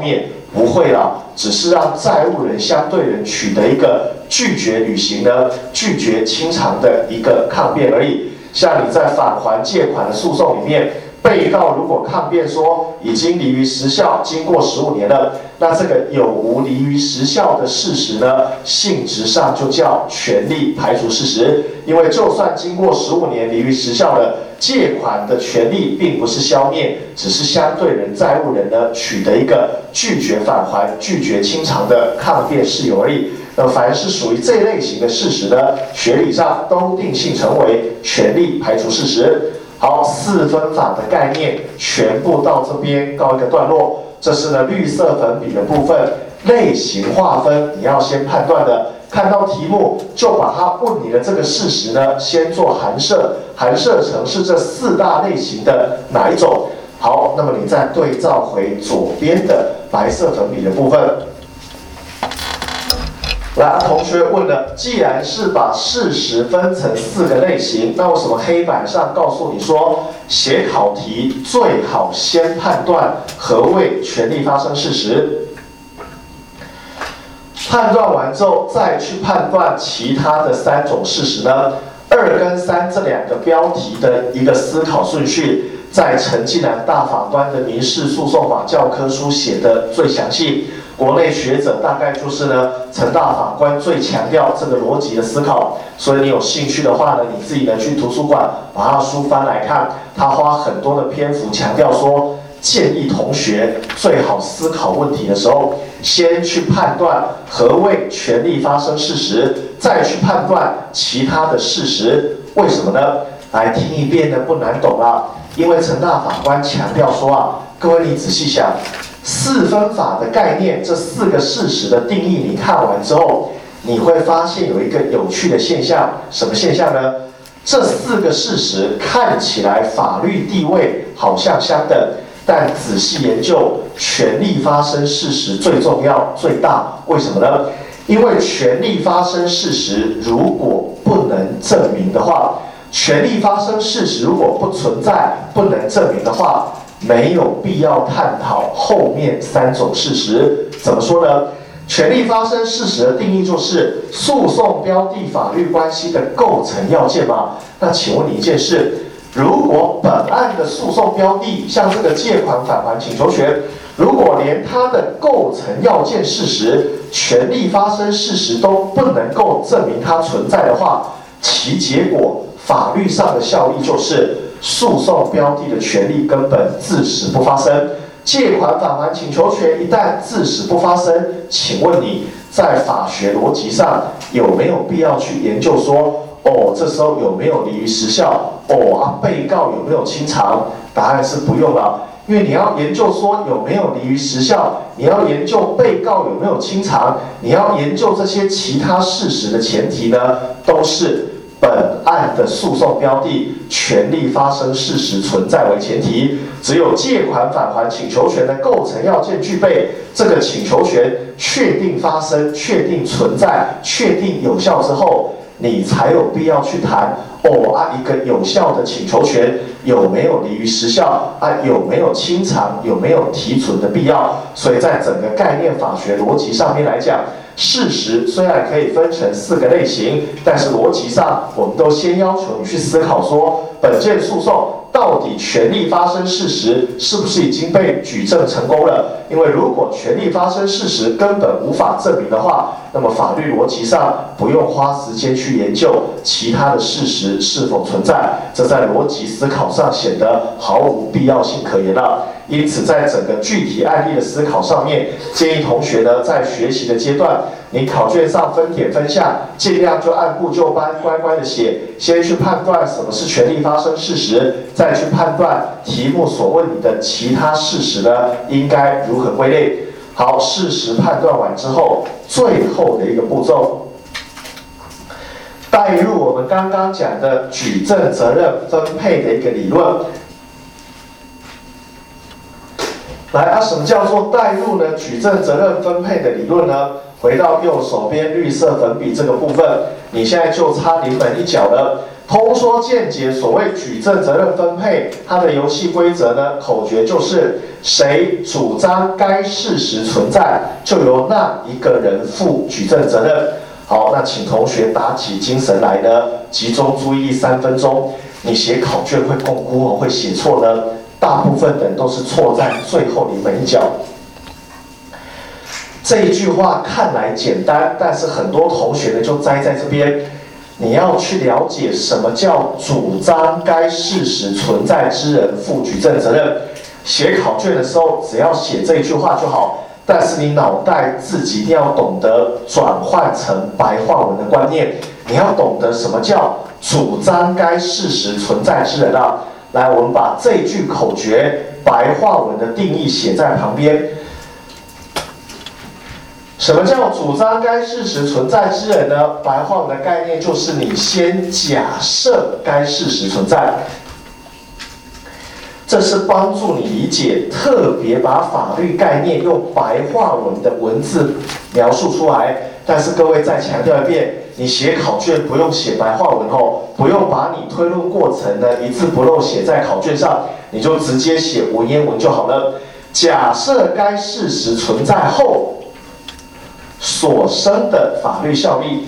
不会啦，只是让债务人、相对人取得一个拒绝履行呢、拒绝清偿的一个抗辩而已。像你在返还借款的诉讼里面，被告如果抗辩说已经离于时效，经过15年了，那这个有无离于时效的事实呢，性质上就叫权利排除事实。因为就算经过15年离于时效了，借款的权利并不是消灭，只是相对人、债务人呢取得一个拒绝返还、拒绝清偿的抗辩事由而已。那凡是属于这类型的事实呢，学理上都定性成为权利排除事实。好，四分法的概念全部到这边告一个段落。这是呢绿色粉笔的部分，类型划分你要先判断的。看到题目就把它问你的这个事实呢，先做函设，函设成是这4大类型的哪一种。好，那么你再对照回左边的白色粉笔的部分。来，同学问了，既然是把事实分成4个类型，那为什么黑板上告诉你说，写考题最好先判断何谓权利发生事实？判断完之后，再去判断其他的3种事实呢？2跟3这2个标题的一个思考顺序，在陈纪南大法官的民事诉讼法教科书写的最详细。国内学者大概就是呢，陈大法官最强调这个逻辑的思考，所以你有兴趣的话呢，你自己呢去图书馆把他的书翻来看，他花很多的篇幅强调说，建议同学最好思考问题的时候，先去判断何谓权利发生事实，再去判断其他的事实。为什么呢？来听一遍呢，不难懂啦。因为陈大法官强调说啊，各位你仔细想，四分法的概念，这4个事实的定义，你看完之后，你会发现有一个有趣的现象，什么现象呢？这4个事实看起来法律地位好像相等，但仔细研究，权利发生事实最重要、最大。为什么呢？因为权利发生事实如果不能证明的话，权利发生事实如果不存在、不能证明的话，没有必要探讨后面3种事实。怎么说呢？权利发生事实的定义就是诉讼标的法律关系的构成要件嘛。那请问你一件事，如果本案的诉讼标的，像这个借款返还请求权，如果连它的构成要件事实、权利发生事实都不能够证明它存在的话，其结果法律上的效力就是诉讼标的的权利根本自始不发生。借款返还请求权一旦自始不发生，请问你在法学逻辑上有没有必要去研究说，这时候有没有离于时效？被告有没有清偿？答案是不用了，因为你要研究说有没有离于时效，你要研究被告有没有清偿，你要研究这些其他事实的前提呢，都是本案的诉讼标的权利发生事实存在为前提。只有借款返还请求权的构成要件具备，这个请求权确定发生、确定存在、确定有效之后，你才有必要去谈一个有效的请求权有没有离于时效有没有清偿，有没有提存的必要。所以在整个概念法学逻辑上面来讲，事实虽然可以分成4个类型，但是逻辑上我们都先要求你去思考说，本件诉讼到底权利发生事实是不是已经被举证成功了？因为如果权利发生事实根本无法证明的话，那么法律逻辑上不用花时间去研究其他的事实是否存在，这在逻辑思考上显得毫无必要性可言了。因此，在整个具体案例的思考上面，建议同学呢在学习的阶段，你考卷上分点分项，尽量就按部就班乖乖的写，先去判断什么是权利发生事实，再去判断题目所问你的其他事实呢应该如何归类。好，事实判断完之后，最后的一个步骤，带入我们刚刚讲的举证责任分配的一个理论。来，什么叫做带入呢？举证责任分配的理论呢？回到右手边绿色粉笔这个部分，你现在就差临门一脚了。 通说见解，所谓举证责任分配，它的游戏规则呢，口诀就是谁主张该事实存在，就由那一个人负举证责任。好，那请同学打起精神来呢，集中注意力3分钟。你写考卷会共估会写错呢，大部分人都是错在最后临门一脚。这一句话看来简单，但是很多同学呢就栽在这边。你要去了解什么叫主张该事实存在之人负举证责任。写考卷的时候，只要写这一句话就好，但是你脑袋自己一定要懂得转换成白话文的观念。你要懂得什么叫主张该事实存在之人啊。来，我们把这句口诀白话文的定义写在旁边。什么叫主张该事实存在之人呢？白话文的概念就是你先假设该事实存在，这是帮助你理解，特别把法律概念用白话文的文字描述出来。但是各位再强调一遍，你写考卷不用写白话文不用把你推论过程呢一字不漏写在考卷上，你就直接写文言文就好了。假设该事实存在后所生的法律效力。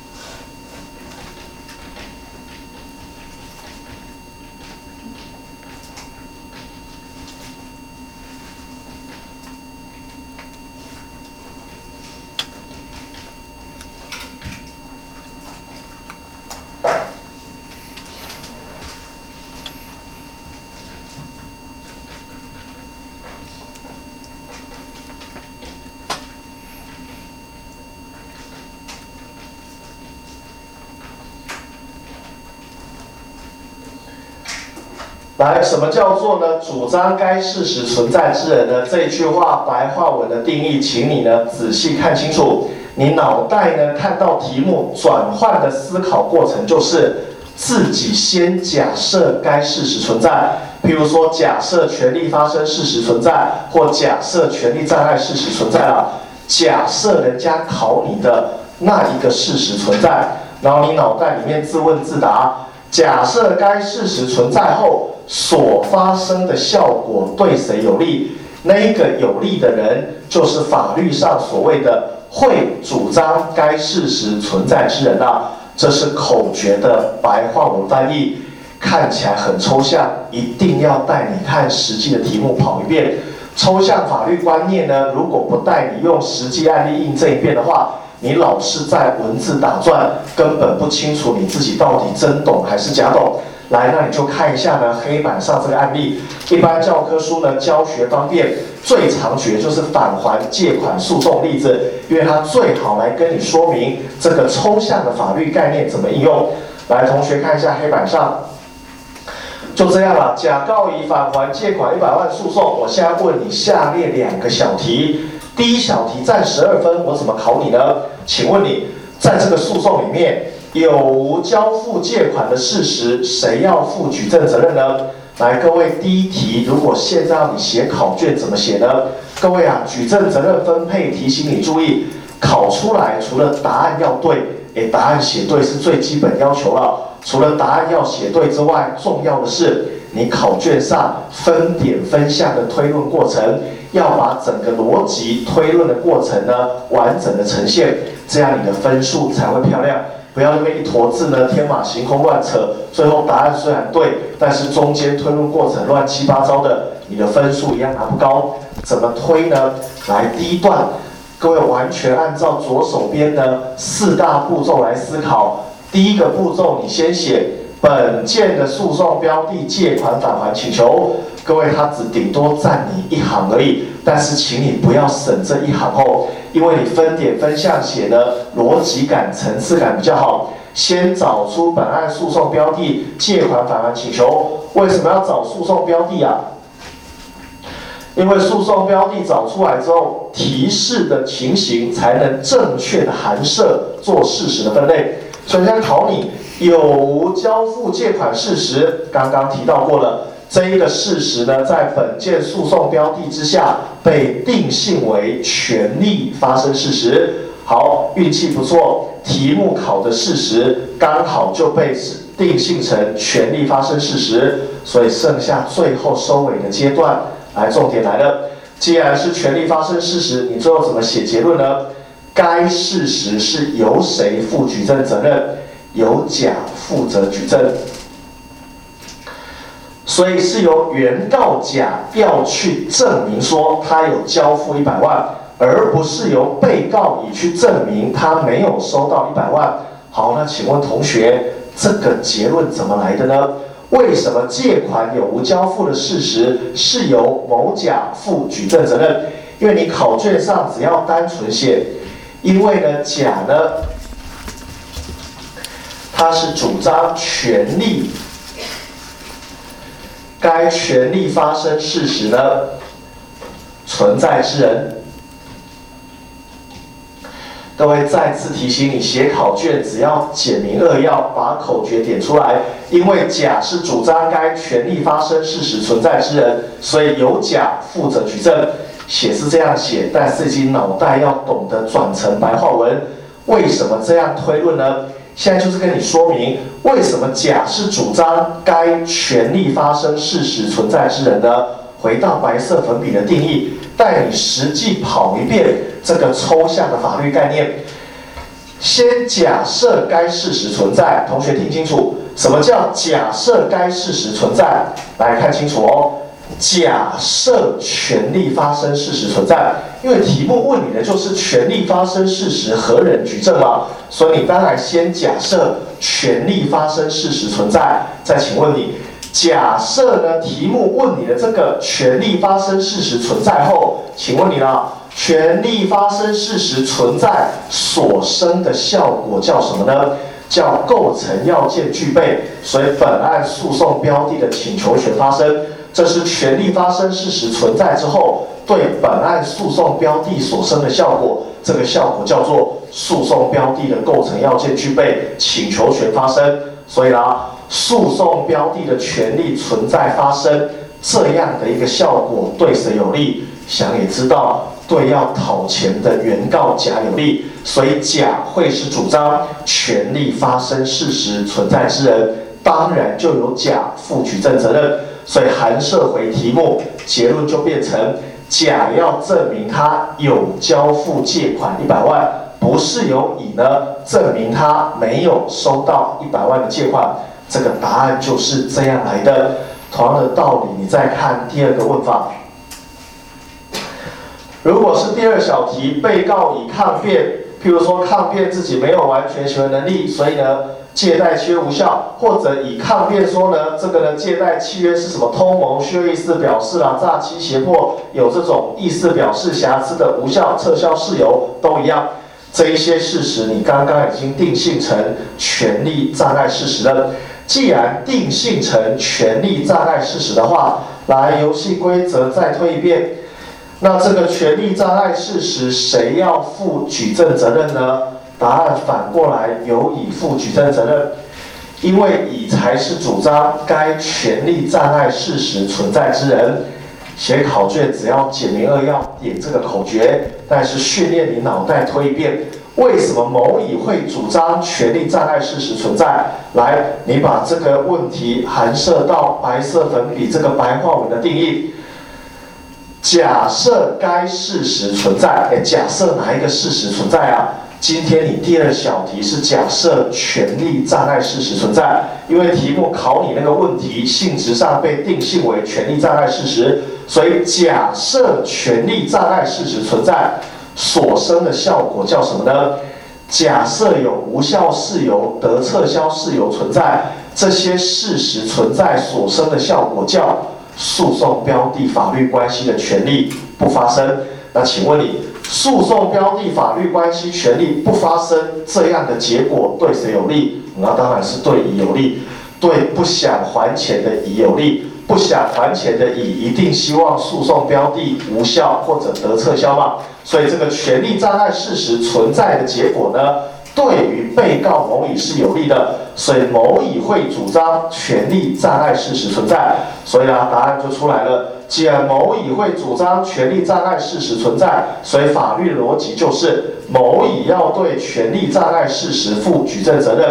来，什么叫做呢？主张该事实存在之人呢？这句话白话文的定义，请你呢仔细看清楚。你脑袋呢看到题目转换的思考过程，就是自己先假设该事实存在。譬如说，假设权利发生事实存在，或假设权利障碍事实存在了。假设人家考你的那一个事实存在，然后你脑袋里面自问自答。假设该事实存在后所发生的效果对谁有利？那一个有利的人就是法律上所谓的会主张该事实存在之人啊。这是口诀的白话文翻译，看起来很抽象，一定要带你看实际的题目跑一遍。抽象法律观念呢，如果不带你用实际案例印证一遍的话，你老是在文字打转，根本不清楚你自己到底真懂还是假懂。来，那你就看一下呢，黑板上这个案例。一般教科书呢教学方便，最常学就是返还借款诉讼例子，因为它最好来跟你说明这个抽象的法律概念怎么应用。来，同学看一下黑板上，就这样了。甲告乙返还借款100万诉讼，我现在问你下列2个小题。第一小题占12分，我怎么考你呢？请问你在这个诉讼里面有无交付借款的事实，谁要负举证责任呢？来，各位，第一题，如果现在让你写考卷怎么写呢？各位啊，举证责任分配提醒你注意，考出来除了答案要对，答案写对是最基本要求了。除了答案要写对之外，重要的是你考卷上分点分项的推论过程，要把整个逻辑推论的过程呢完整的呈现，这样你的分数才会漂亮。不要因为一坨字呢天马行空乱扯，最后答案虽然对，但是中间推论过程乱七八糟的，你的分数一样拿不高。怎么推呢？来，第一段，各位完全按照左手边的4大步骤来思考。第一个步骤，你先写本件的诉讼标的借款返还请求。各位，它只顶多占你1行而已，但是请你不要省这1行因为你分点分项写呢，逻辑感、层次感比较好。先找出本案诉讼标的借款返还请求。为什么要找诉讼标的啊？因为诉讼标的找出来之后，提示的情形才能正确的函涉做事实的分类。首先考你有无交付借款事实，刚刚提到过了。这一个事实呢，在本件诉讼标的之下被定性为权利发生事实。好，运气不错，题目考的事实刚好就被定性成权利发生事实，所以剩下最后收尾的阶段，来重点来了。既然是权利发生事实，你最后怎么写结论呢？该事实是由谁负举证责任？由甲负责举证。所以是由原告甲要去证明说他有交付100万，而不是由被告乙去证明他没有收到100万。好，那请问同学，这个结论怎么来的呢？为什么借款有无交付的事实是由某甲负举证责任？因为你考卷上只要单纯写，因为呢甲呢，他是主张权利。该权利发生事实呢，存在之人。各位再次提醒你，写考卷只要简明扼要，把口诀点出来。因为甲是主张该权利发生事实存在之人，所以由甲负责举证。写是这样写，但是你脑袋要懂得转成白话文。为什么这样推论呢？现在就是跟你说明，为什么甲是主张该权利发生事实存在之人呢？回到白色粉笔的定义，带你实际跑一遍这个抽象的法律概念。先假设该事实存在，同学听清楚，什么叫假设该事实存在？来看清楚哦。假设权利发生事实存在，因为题目问你的就是权利发生事实何人举证嘛，所以你当然先假设权利发生事实存在。再请问你，假设呢？题目问你的这个权利发生事实存在后，请问你了，权利发生事实存在所生的效果叫什么呢？叫构成要件具备，所以本案诉讼标的的请求权发生。这是权利发生事实存在之后对本案诉讼标的所生的效果，这个效果叫做诉讼标的的构成要件具备，请求权发生。所以啦，诉讼标的的权利存在发生这样的一个效果对谁有利？想也知道，对要讨钱的原告甲有利，所以甲会是主张权利发生事实存在之人，当然就由甲负举证责任。所以函射回题目，结论就变成甲要证明他有交付借款100万，不是由乙呢证明他没有收到100万的借款。这个答案就是这样来的。同样的道理，你再看第二个问法。如果是第二小题，被告以抗辩，譬如说抗辩自己没有完全行为能力，所以呢借贷契约无效，或者以抗辩说呢，这个呢借贷契约是什么通谋、虚伪意思表示啦、诈欺、胁迫，有这种意思表示瑕疵的无效，撤销事由都一样。这一些事实你刚刚已经定性成权利障碍事实了。既然定性成权利障碍事实的话，来游戏规则再推一遍。那这个权利障碍事实谁要负举证责任呢？答案反过来由乙负举证责任，因为乙才是主张该权利障碍事实存在之人。写考卷只要简明扼要点这个口诀，但是训练你脑袋推一遍，为什么某乙会主张权利障碍事实存在？来，你把这个问题函射到白色粉笔这个白话文的定义。假设该事实存在，假设哪一个事实存在啊？今天你第二小题是假设权利障碍事实存在，因为题目考你那个问题性质上被定性为权利障碍事实，所以假设权利障碍事实存在所生的效果叫什么呢？假设有无效事由、得撤销事由存在，这些事实存在所生的效果叫诉讼标的法律关系的权利不发生。那请问你，诉讼标的法律关系权利不发生这样的结果对谁有利？那当然是对乙有利，对不想还钱的乙有利。不想还钱的乙一定希望诉讼标的无效或者得撤销嘛，所以这个权利障碍事实存在的结果呢，对于被告某乙是有利的，所以某乙会主张权利障碍事实存在。所以答案就出来了。既然某乙会主张权利障碍事实存在，所以法律逻辑就是某乙要对权利障碍事实负举证责任。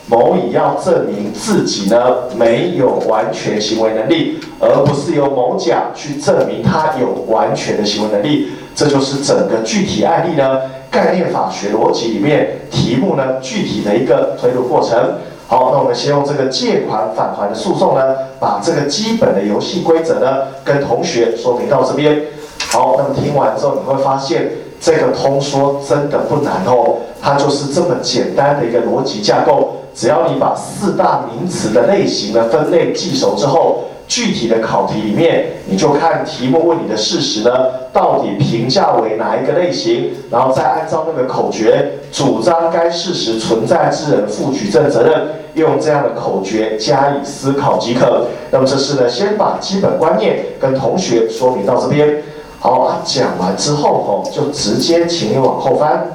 某乙要证明自己呢没有完全行为能力，而不是由某甲去证明他有完全的行为能力。这就是整个具体案例呢概念法学逻辑里面题目呢具体的一个推论过程。好，那我们先用这个借款返还的诉讼呢，把这个基本的游戏规则呢跟同学说明到这边。好，那么听完之后你会发现，这个通说真的不难哦，它就是这么简单的一个逻辑架构。只要你把4大名词的类型的分类记熟之后，具体的考题里面，你就看题目问你的事实呢，到底评价为哪一个类型，然后再按照那个口诀，主张该事实存在之人负举证责任，用这样的口诀加以思考即可。那么这是呢，先把基本观念跟同学说明到这边。好，讲完之后就直接请你往后翻。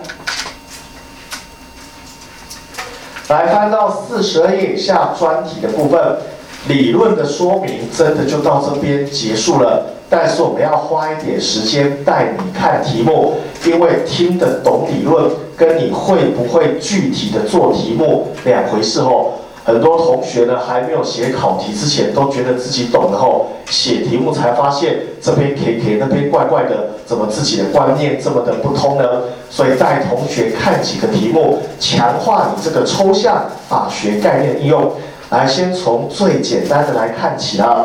来翻到42页以下专题的部分，理论的说明真的就到这边结束了。但是我们要花一点时间带你看题目，因为听得懂理论跟你会不会具体的做题目两回事哦。很多同学呢还没有写考题之前都觉得自己懂了后，写题目才发现这边 KK 那边怪怪的，怎么自己的观念这么的不通呢？所以带同学看几个题目，强化你这个抽象法学概念应用。来，先从最简单的来看起啦。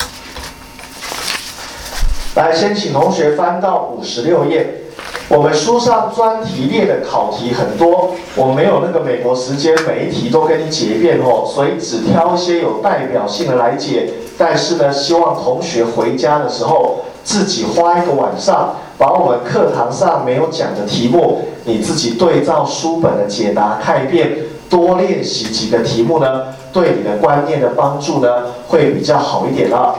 来，先请同学翻到56页。我们书上专题列的考题很多，我没有那个美国时间每一题都跟你解一遍哦，所以只挑一些有代表性的来解。但是呢，希望同学回家的时候自己花一个晚上，把我们课堂上没有讲的题目，你自己对照书本的解答看一遍，多练习几个题目呢，对你的观念的帮助呢会比较好一点啦。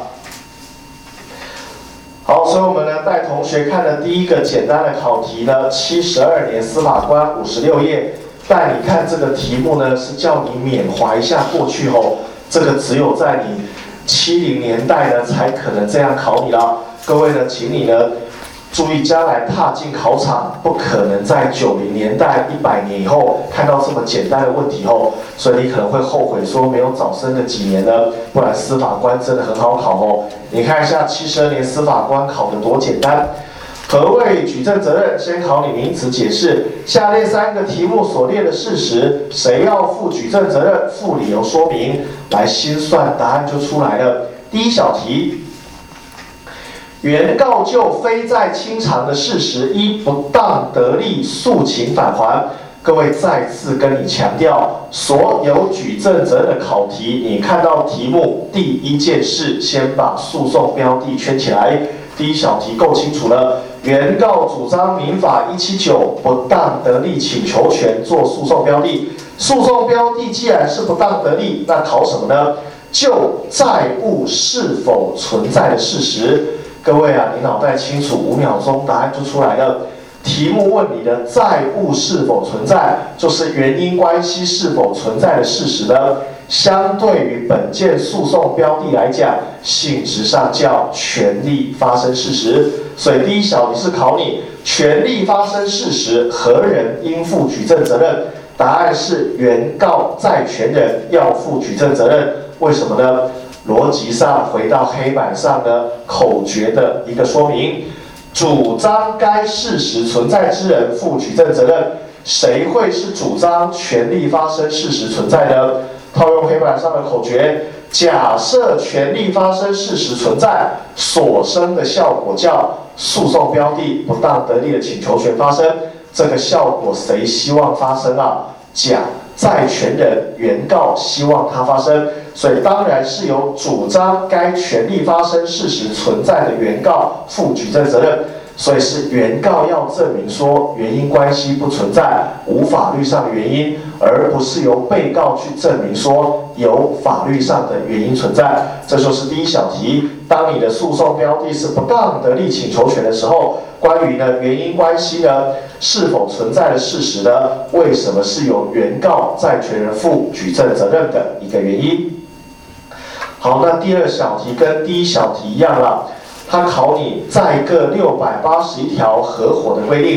好，所以我们呢带同学看的第一个简单的考题呢，72年司法官56页，带你看这个题目呢是叫你缅怀一下过去哦，这个只有在你70年代呢才可能这样考你啦。各位呢，请你呢注意，将来踏进考场，不可能在90年代、100年以后看到这么简单的问题后，所以你可能会后悔说没有早生的几年呢，不然司法官真的很好考哦。你看一下72年司法官考得多简单。何谓举证责任？先考你名词解释。下列3个题目所列的事实，谁要负举证责任？附理由说明。来心算，答案就出来了。第一小题。原告就非在清偿的事实依不当得利诉请返还。各位再次跟你强调，所有举证责任的考题，你看到题目第一件事，先把诉讼标的圈起来。第一小题够清楚了，原告主张民法179不当得利请求权做诉讼标的。诉讼标的既然是不当得利，那考什么呢？就债务是否存在的事实。各位啊，你脑袋清楚，5秒钟答案就出来了。题目问你的债务是否存在，就是原因关系是否存在的事实呢？相对于本件诉讼标的来讲，性质上叫权利发生事实。所以第一小题是考你权利发生事实，何人应负举证责任？答案是原告债权人要负举证责任。为什么呢？逻辑上回到黑板上呢，口诀的一个说明，主张该事实存在之人负举证责任。谁会是主张权利发生事实存在呢？套用黑板上的口诀，假设权利发生事实存在，所生的效果叫诉讼标的不当得利的请求权发生。这个效果谁希望发生啊？债权人原告希望它发生，所以当然是由主张该权利发生事实存在的原告负举证责任。所以是原告要证明说原因关系不存在，无法律上的原因，而不是由被告去证明说有法律上的原因存在。这就是第一小题。当你的诉讼标的是不当得利请求权的时候，关于呢原因关系呢是否存在的事实呢？为什么是由原告债权人负举证责任的一个原因？好，那第二小题跟第一小题一样啦。它考你在各681条合伙的规定，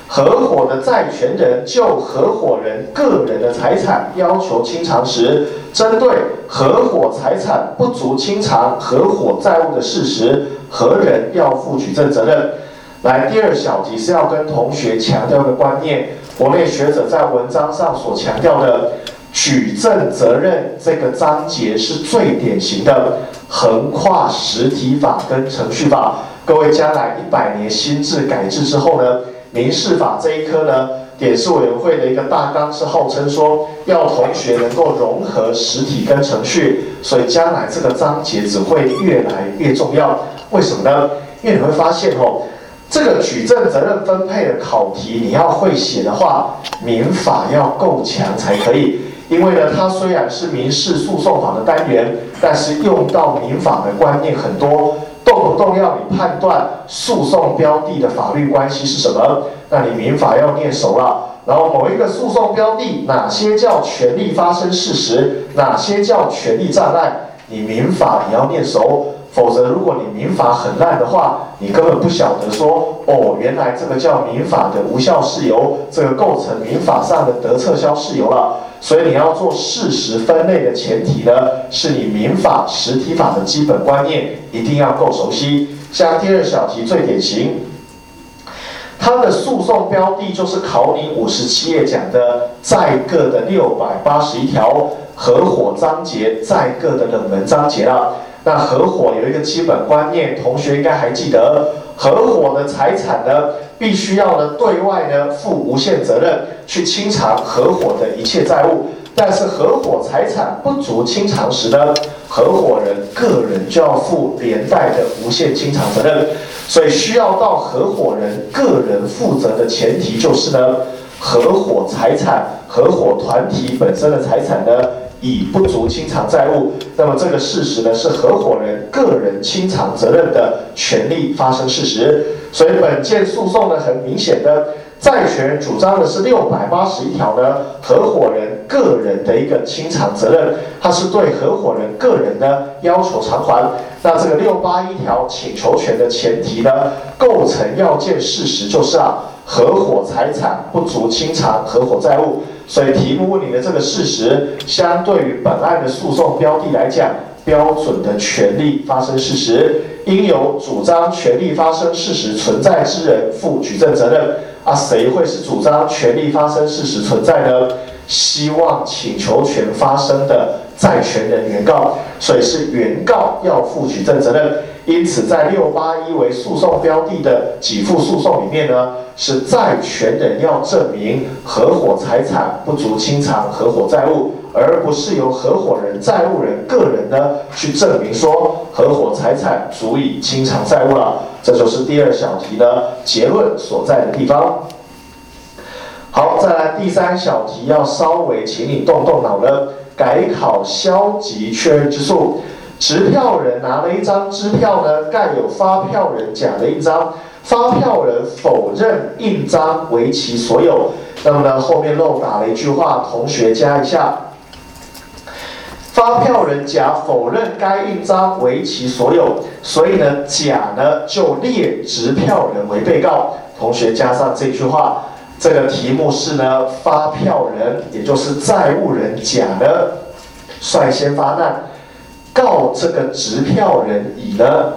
合伙的债权人就合伙人个人的财产要求清偿时，针对合伙财产不足清偿合伙债务的事实，何人要负举证责任？来，第二小题是要跟同学强调的观念，国内学者在文章上所强调的举证责任这个章节是最典型的，横跨实体法跟程序法。各位将来100年新制改制之后呢，民事法这一科呢，典事委员会的一个大纲是号称说要同学能够融合实体跟程序，所以将来这个章节只会越来越重要。为什么呢？因为你会发现这个举证责任分配的考题，你要会写的话，民法要够强才可以。因为呢，它虽然是民事诉讼法的单元，但是用到民法的观念很多，动不动要你判断诉讼标的的法律关系是什么，那你民法要念熟了。然后某一个诉讼标的，哪些叫权利发生事实，哪些叫权利障碍，你民法也要念熟。否则，如果你民法很烂的话，你根本不晓得说，原来这个叫民法的无效事由，这个构成民法上的得撤销事由了。所以你要做事实分类的前提呢，是你民法、实体法的基本观念一定要够熟悉。像第二小题最典型，它的诉讼标的就是考你57页讲的债个的681条合伙章节债个的冷门章节了。那合伙有一个基本观念，同学应该还记得，合伙的财产呢，必须要呢对外呢负无限责任，去清偿合伙的一切债务。但是合伙财产不足清偿时呢，合伙人个人就要负连带的无限清偿责任。所以需要到合伙人个人负责的前提就是呢，合伙财产、合伙团体本身的财产呢，已不足清偿债务，那么这个事实呢是合伙人个人清偿责任的权利发生事实。所以本件诉讼呢，很明显的，债权人主张的是681条呢，合伙人个人的一个清偿责任，它是对合伙人个人呢要求偿还。那这个681条请求权的前提呢，构成要件事实就是合伙财产不足清偿合伙债务。所以题目问你的这个事实，相对于本案的诉讼标的来讲，标准的权利发生事实，应由主张权利发生事实存在之人负举证责任。谁会是主张权利发生事实存在呢？希望请求权发生的债权人原告，所以是原告要负举证责任。因此，在681为诉讼标的的给付诉讼里面呢，是债权人要证明合伙财产不足清偿合伙债务，而不是由合伙人、债务人个人呢去证明说合伙财产足以清偿债务了。这就是第二小题呢结论所在的地方。好，再来第三小题，要稍微请你动动脑了，改考消极确认之诉。持票人拿了一张支票呢，盖有发票人甲的印章，发票人否认印章为其所有。那么呢，后面漏打了一句话，同学加一下。发票人甲否认该印章为其所有，所以呢，甲呢就列持票人为被告。同学加上这句话，这个题目是呢，发票人也就是债务人甲呢率先发难。告这个持票人乙呢，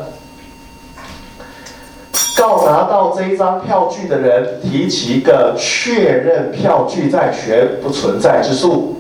告拿到这一张票据的人提起一个确认票据债权不存在之诉。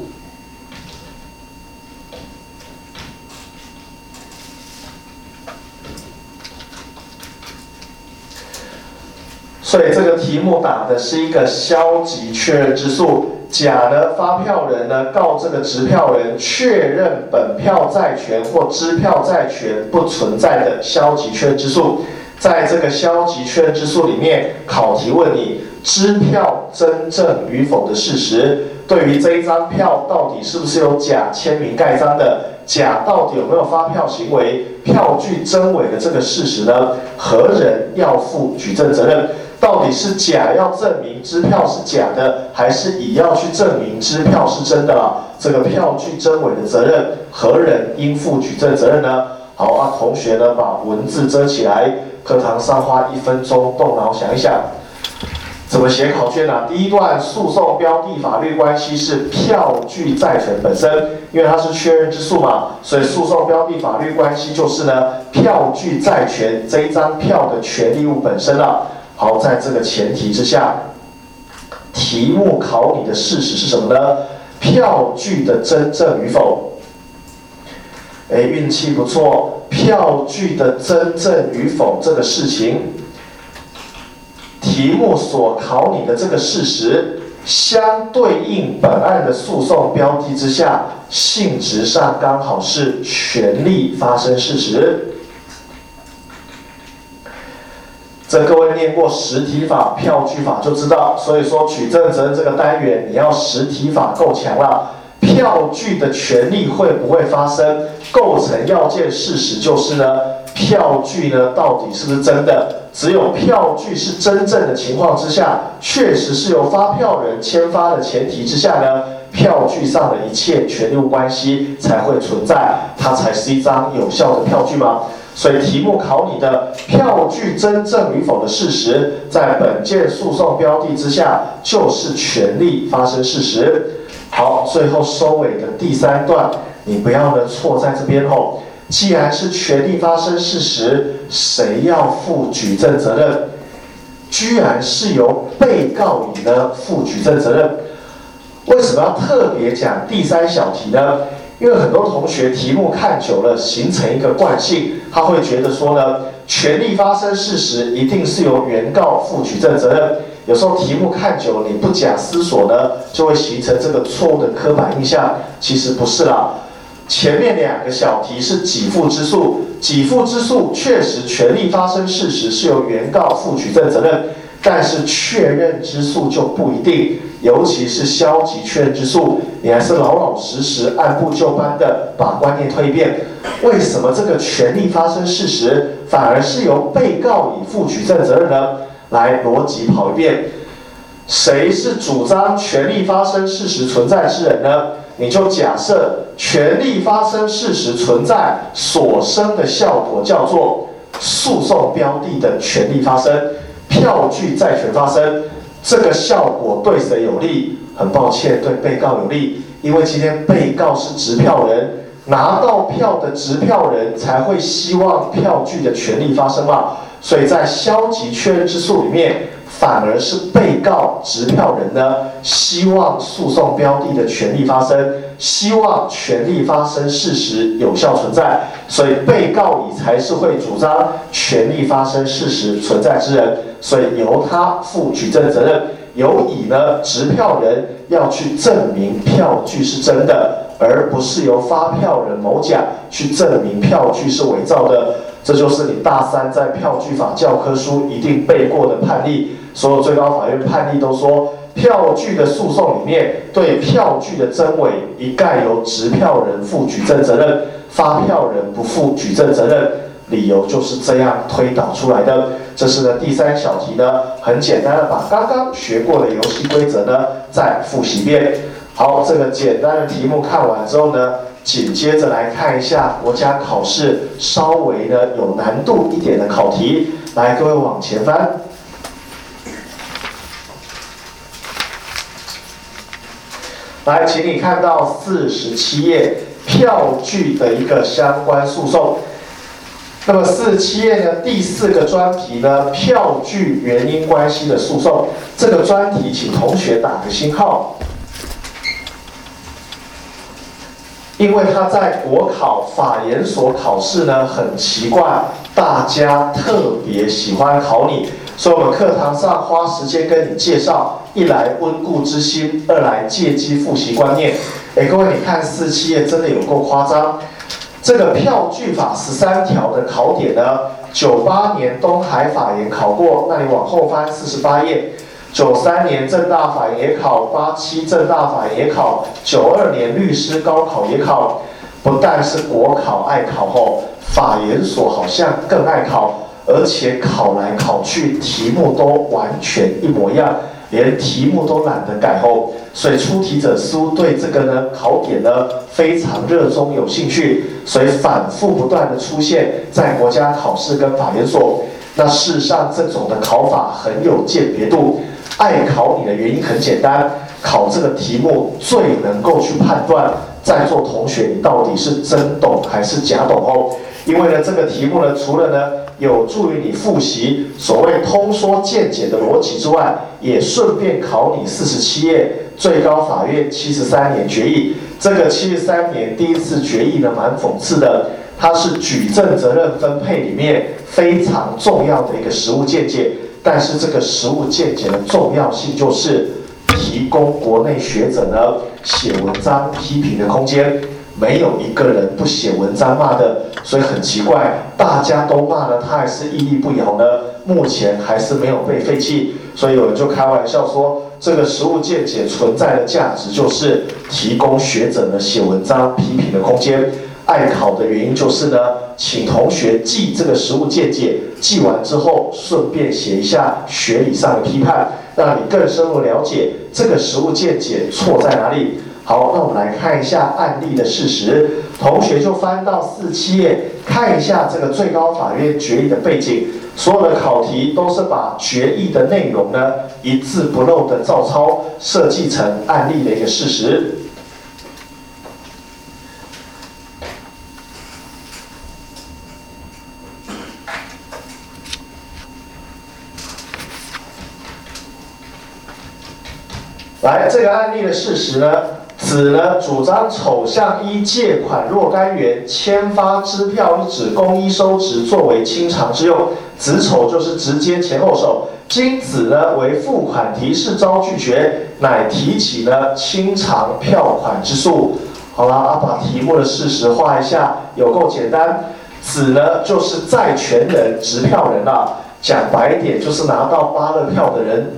所以这个题目打的是一个消极确认之诉。甲呢，发票人呢告这个持票人确认本票债权或支票债权不存在的消极确认之诉。在这个消极确认之诉里面，考题问你支票真正与否的事实，对于这一张票到底是不是由甲签名盖章的，甲到底有没有发票行为，票据真伪的这个事实呢，何人要负举证责任？到底是甲要证明支票是假的，还是乙要去证明支票是真的了？这个票据真伪的责任，何人应负举证责任呢？好同学呢把文字遮起来，课堂上花1分钟动脑想一想。 怎么写考卷呢？第一段诉讼标的法律关系是票据债权本身，因为它是确认之诉嘛，所以诉讼标的法律关系就是呢票据债权这一张票的权利物本身了。好，在这个前提之下，题目考你的事实是什么呢？票据的真正与否。运气不错，票据的真正与否这个事情。题目所考你的这个事实，相对应本案的诉讼标的之下，性质上刚好是权利发生事实。这各位念过实体法、票据法就知道，所以说举证责任这个单元，你要实体法够强了。票据的权利会不会发生？构成要件事实就是呢，票据呢到底是不是真的？只有票据是真正的情况之下，确实是由发票人签发的前提之下呢，票据上的一切权利物关系才会存在，它才是一张有效的票据吗？所以题目考你的票据真正与否的事实，在本件诉讼标的之下，就是权利发生事实。好，最后收尾的第三段，你不要呢错在这边吼。既然是权利发生事实，谁要负举证责任？居然是由被告乙呢负举证责任。为什么要特别讲第三小题呢？因为很多同学题目看久了，形成一个惯性，他会觉得说呢，权利发生事实一定是由原告负举证责任。有时候题目看久了，你不假思索呢，就会形成这个错误的刻板印象。其实不是啦。前面两个小题是给付之诉，给付之诉确实权利发生事实是由原告负举证责任，但是确认之诉就不一定，尤其是消极确认之诉，你还是老老实实按部就班的把观念推一遍。为什么这个权利发生事实反而是由被告乙负举证责任呢？来逻辑跑一遍，谁是主张权利发生事实存在之人呢？你就假设权利发生事实存在所生的效果叫做诉讼标的的权利发生，票据债权发生，这个效果对谁有利？很抱歉，对被告有利，因为今天被告是执票人，拿到票的执票人才会希望票据的权利发生嘛。所以在消极确认之诉里面，反而是被告执票人呢，希望诉讼标的的权利发生，希望权利发生事实有效存在，所以被告乙才是会主张权利发生事实存在之人，所以由他负举证责任，由乙呢执票人要去证明票据是真的，而不是由发票人某甲去证明票据是伪造的。这就是你大三在票据法教科书一定背过的判例，所有最高法院判例都说，票据的诉讼里面对票据的真伪一概由执票人负举证责任，发票人不负举证责任，理由就是这样推导出来的。这是呢第三小题呢，很简单的把刚刚学过的游戏规则呢再复习一遍。好，这个简单的题目看完之后呢，紧接着来看一下国家考试稍微呢有难度一点的考题，来各位往前翻。来，请你看到47页票据的一个相关诉讼。那么47页呢，第4个专题呢，票据原因关系的诉讼。这个专题，请同学打个星号。因为他在国考法研所考试呢很奇怪，大家特别喜欢考你，所以我们课堂上花时间跟你介绍，一来温故知新，二来借机复习观念。各位你看47页真的有够夸张，这个票据法13条的考点呢，98年东海法研考过，那你往后翻48页。93年政大法研也考，87政大法研也考，92年律师高考也考。不但是国考爱考后，法研所好像更爱考，而且考来考去题目都完全一模一样，连题目都懒得改后，所以出题者似乎对这个呢考点呢非常热衷有兴趣，所以反复不断的出现在国家考试跟法研所。那事实上这种的考法很有鉴别度。 爱考你的原因很简单，考这个题目最能够去判断在座同学你到底是真懂还是假懂哦。因为呢，这个题目呢，除了呢有助于你复习所谓通说见解的逻辑之外，也顺便考你47页最高法院73年决议。这个73年第一次决议呢，蛮讽刺的，它是举证责任分配里面非常重要的一个实务见解。但是这个实务见解的重要性，就是提供国内学者呢写文章批评的空间。没有一个人不写文章骂的，所以很奇怪，大家都骂了，他还是屹立不摇呢。目前还是没有被废弃，所以有人就开玩笑说，这个实务见解存在的价值就是提供学者呢写文章批评的空间。爱考的原因就是呢，请同学记这个实务见解，记完之后顺便写一下学理上的批判，让你更深入了解这个实务见解错在哪里。好，那我们来看一下案例的事实。同学就翻到47页，看一下这个最高法院决议的背景。所有的考题都是把决议的内容呢一字不漏的照抄，设计成案例的一个事实。来，这个案例的事实呢？子呢主张丑项依借款若干元签发支票一纸公一收值作为清偿之用，子丑就是直接前后手。今子呢为付款提示遭拒绝，乃提起呢清偿票款之诉。好啦，把题目的事实画一下，有够简单。子呢就是债权人、执票人啦，讲白一点就是拿到芭乐票的人。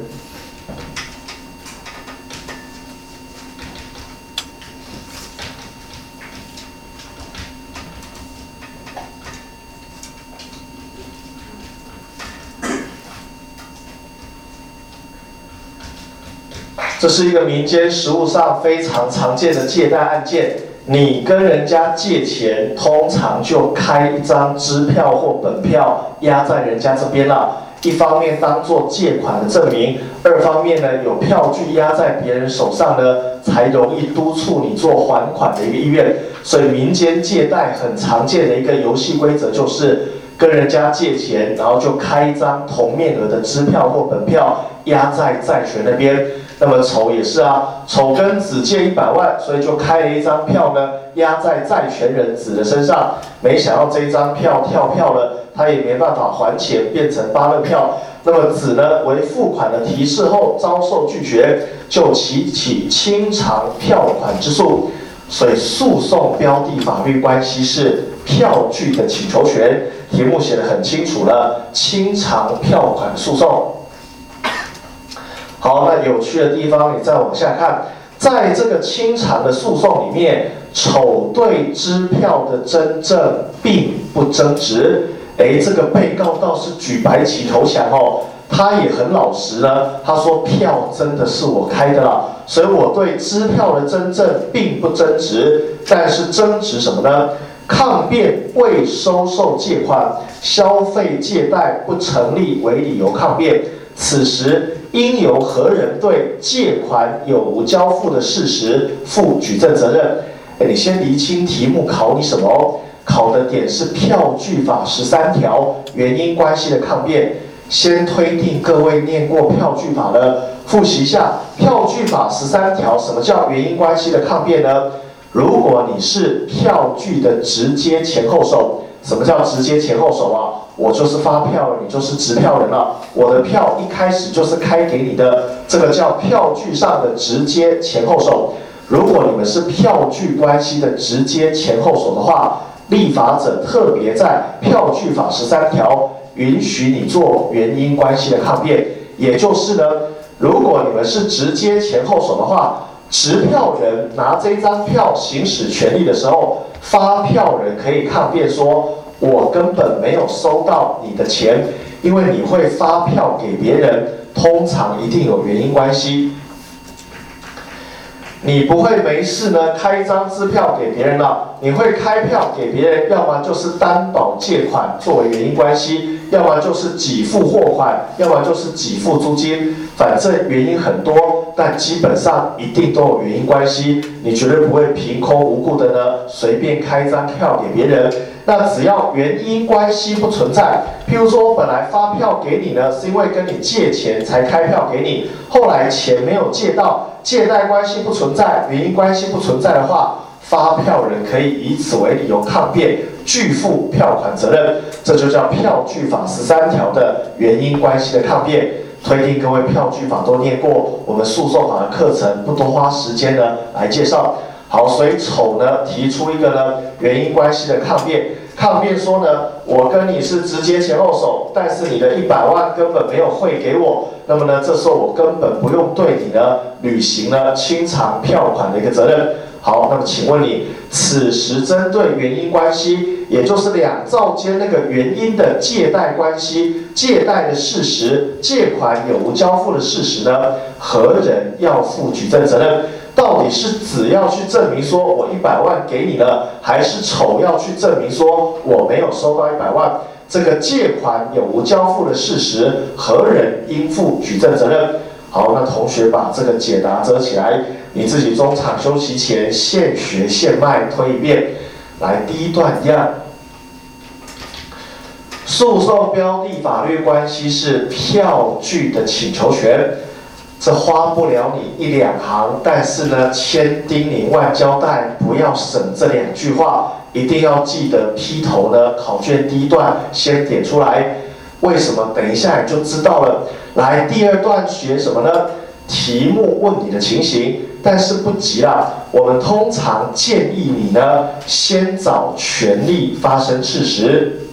这是一个民间实务上非常常见的借贷案件。你跟人家借钱，通常就开一张支票或本票压在人家这边了。一方面当做借款的证明，二方面呢有票据压在别人手上呢，才容易督促你做还款的一个意愿。所以民间借贷很常见的一个游戏规则就是跟人家借钱，然后就开一张同面额的支票或本票压在债权那边。那么丑也是啊，丑跟子借100万，所以就开了一张票呢，压在债权人子的身上。没想到这一张票跳票了，他也没办法还钱，变成芭乐票。那么子呢为付款的提示后遭受拒绝，就提起清偿票款之诉。所以诉讼标的法律关系是票据的请求权，题目写得很清楚了，清偿票款诉讼。好，那有趣的地方你再往下看，在这个清偿的诉讼里面，丑对支票的真正并不争执。这个被告倒是举白旗投降哦，他也很老实呢，他说票真的是我开的啦，所以我对支票的真正并不争执，但是争执什么呢？抗辩未收受借款、消费借贷不成立为理由抗辩，此时应由何人对借款有无交付的事实负举证责任？你先厘清题目考你什么哦？考的点是票据法13条原因关系的抗辩。先推定各位念过票据法的，复习一下票据法13条，什么叫原因关系的抗辩呢？如果你是票据的直接前后手，什么叫直接前后手啊？我就是发票了，你就是执票人了。我的票一开始就是开给你的，这个叫票据上的直接前后手。如果你们是票据关系的直接前后手的话，立法者特别在票据法13条允许你做原因关系的抗辩。也就是呢，如果你们是直接前后手的话，持票人拿这张票行使权利的时候，发票人可以抗辩说，我根本没有收到你的钱，因为你会发票给别人，通常一定有原因关系。 你不会没事呢开一张支票给别人了，你会开票给别人，要么就是担保借款作为原因关系，要么就是给付货款，要么就是给付租金，反正原因很多，但基本上一定都有原因关系，你绝对不会凭空无故的呢随便开一张票给别人。那只要原因关系不存在，譬如说我本来发票给你呢是因为跟你借钱才开票给你，后来钱没有借到，借贷关系不存在，原因关系不存在的话，发票人可以以此为理由抗辩，拒负票款责任，这就叫票据法13条的原因关系的抗辩。推定各位票据法都念过，我们诉讼法的课程不多花时间呢来介绍。好，所以丑呢提出一个呢原因关系的抗辩，抗辩说呢，我跟你是直接前后手，但是你的100万根本没有汇给我，那么呢这时候我根本不用对你呢履行呢清偿票款的一个责任。好，那么请问你，此时针对原因关系，也就是两造间那个原因的借贷关系、借贷的事实、借款有无交付的事实呢，何人要负举证责任？到底是子要去证明说我100万给你了，还是丑要去证明说我没有收到100万？这个借款有无交付的事实，何人应负举证责任？好，那同学把这个解答折起来，你自己中场休息前现学现卖推一遍。来，第一段一样，诉讼标的法律关系是票据的请求权。这花不了你1、2行，但是呢，千叮咛万交代，不要省这2句话，一定要记得劈头呢。考卷第一段先点出来，为什么？等一下你就知道了。来，第2段学什么呢？题目问你的情形，但是不急啦。我们通常建议你呢，先找权利发生事实，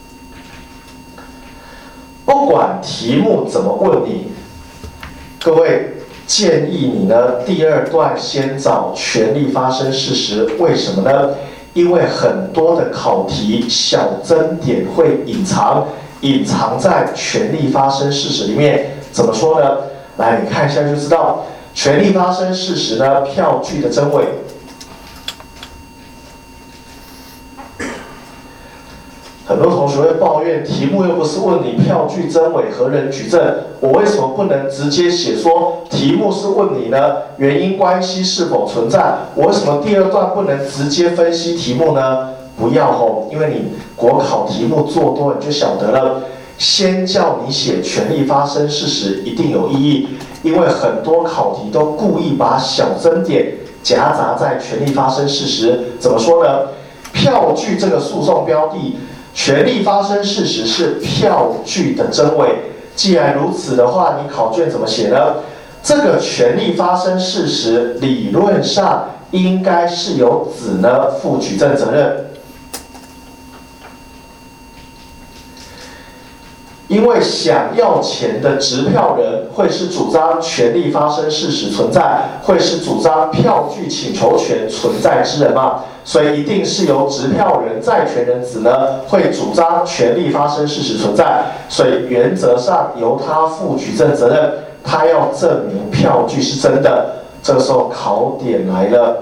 不管题目怎么问你。各位建议你呢，第2段先找权利发生事实，为什么呢？因为很多的考题小争点会隐藏在权利发生事实里面。怎么说呢？来，你看一下就知道，权利发生事实呢，票据的真伪。很多同学会抱怨，题目又不是问你票据真伪何人举证，我为什么不能直接写说题目是问你呢原因关系是否存在？我为什么第2段不能直接分析题目呢？不要吼，因为你国考题目做多你就晓得了。先叫你写权利发生事实一定有意义，因为很多考题都故意把小争点夹杂在权利发生事实。怎么说呢？票据这个诉讼标的。权利发生事实是票据的真伪，既然如此的话，你考卷怎么写呢？这个权利发生事实理论上应该是由子呢负举证责任，因为想要钱的执票人会是主张权利发生事实存在，会是主张票据请求权存在之人嘛。所以一定是由执票人债权人子呢会主张权利发生事实存在，所以原则上由他负举证责任，他要证明票据是真的。这个时候考点来了。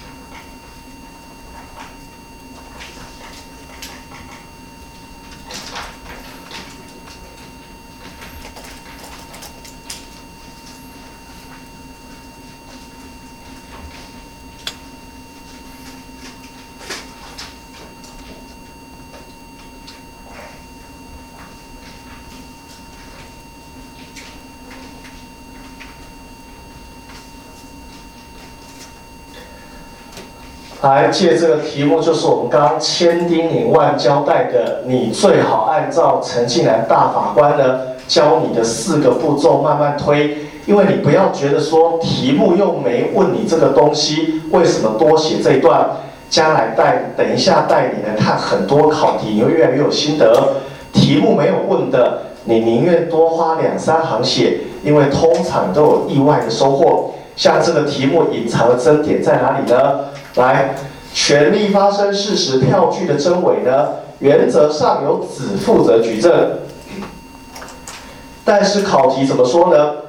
来，借这个题目就是我们刚刚千叮咛万交代的，你最好按照陈近南大法官呢教你的4个步骤慢慢推，因为你不要觉得说题目又没问你这个东西，为什么多写这一段？将来等一下带你来看很多考题，你会越来越有心得。题目没有问的，你宁愿多花2、3行写，因为通常都有意外的收获。像这个题目隐藏的争点在哪里呢？来，权利发生事实票据的真伪呢，原则上由子负责举证。但是考题怎么说呢？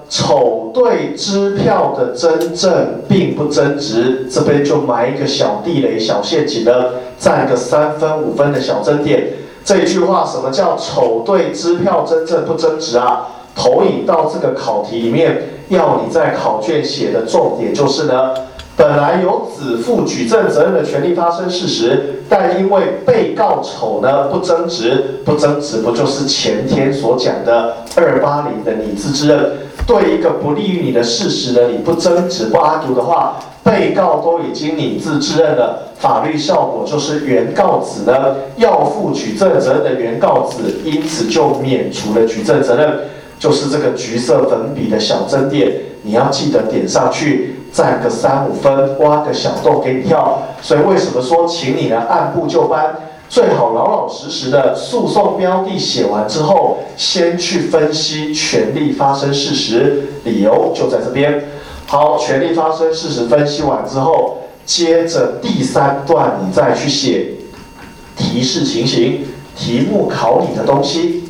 丑对支票的真正并不真值，这边就埋一个小地雷、小陷阱了，占个3分、5分的小争点。这一句话，什么叫丑对支票真正不真值啊？投影到这个考题里面，要你在考卷写的重点就是呢，本来有子负举证责任的权利发生事实，但因为被告丑呢不争执，不争执不就是前天所讲的280的拟自之认？对一个不利于你的事实呢，你不争执不argue的话，被告都已经拟自之认了，法律效果就是原告子呢要负举证责任的原告子，因此就免除了举证责任，就是这个橘色粉笔的小争点，你要记得点上去，占个3、5分，挖个小洞给你跳。所以为什么说请你呢按部就班？最好老老实实的诉讼标的写完之后，先去分析权利发生事实，理由就在这边。好，权利发生事实分析完之后，接着第3段你再去写提示情形，题目考你的东西。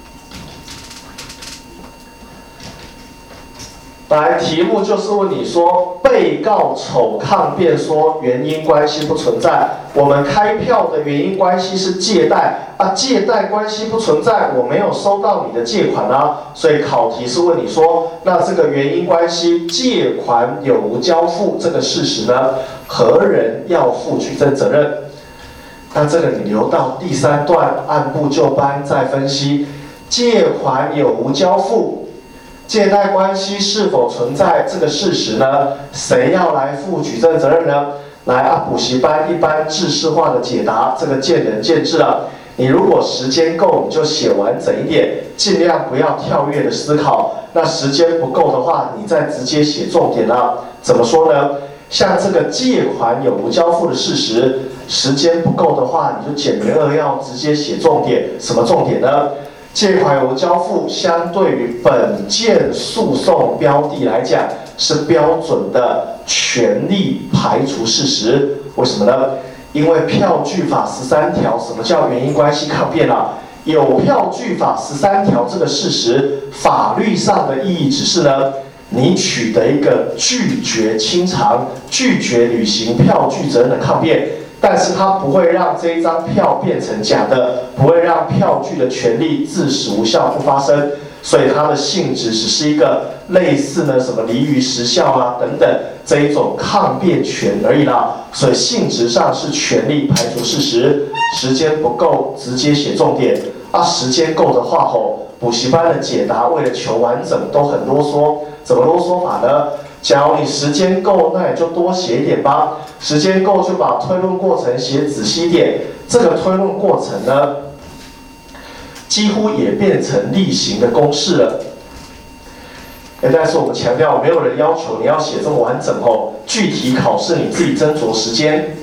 来，题目就是问你说，被告丑抗辩说原因关系不存在，我们开票的原因关系是借贷啊，借贷关系不存在，我没有收到你的借款啊，所以考题是问你说，那这个原因关系借款有无交付这个事实呢，何人要负举证责任？那这个你留到第3段按部就班再分析，借款有无交付。借贷关系是否存在这个事实呢？谁要来负举证责任呢？来啊，补习班一般制式化的解答，这个见仁见智了。你如果时间够，你就写完整一点，尽量不要跳跃的思考。那时间不够的话，你再直接写重点了。怎么说呢？像这个借款有无交付的事实，时间不够的话，你就简明扼要，直接写重点。什么重点呢？借款有无交付，相对于本件诉讼标的来讲，是标准的权利排除事实。为什么呢？因为票据法13条，什么叫原因关系抗辩啊？有票据法13条这个事实，法律上的意义只是呢，你取得一个拒绝清偿、拒绝履行票据责任的抗辩。但是它不会让这一张票变成假的，不会让票据的权利自始无效不发生，所以它的性质只是一个类似呢什么离于时效啊等等这一种抗辩权而已啦，所以性质上是权利排除事实。时间不够，直接写重点啊；时间够的话吼，补习班的解答为了求完整都很啰嗦，怎么啰嗦法呢？假如你时间够，那也就多写一点吧。时间够就把推论过程写仔细一点。这个推论过程呢，几乎也变成例行的公式了。但是我们强调，没有人要求你要写这么完整哦。具体考试你自己斟酌时间。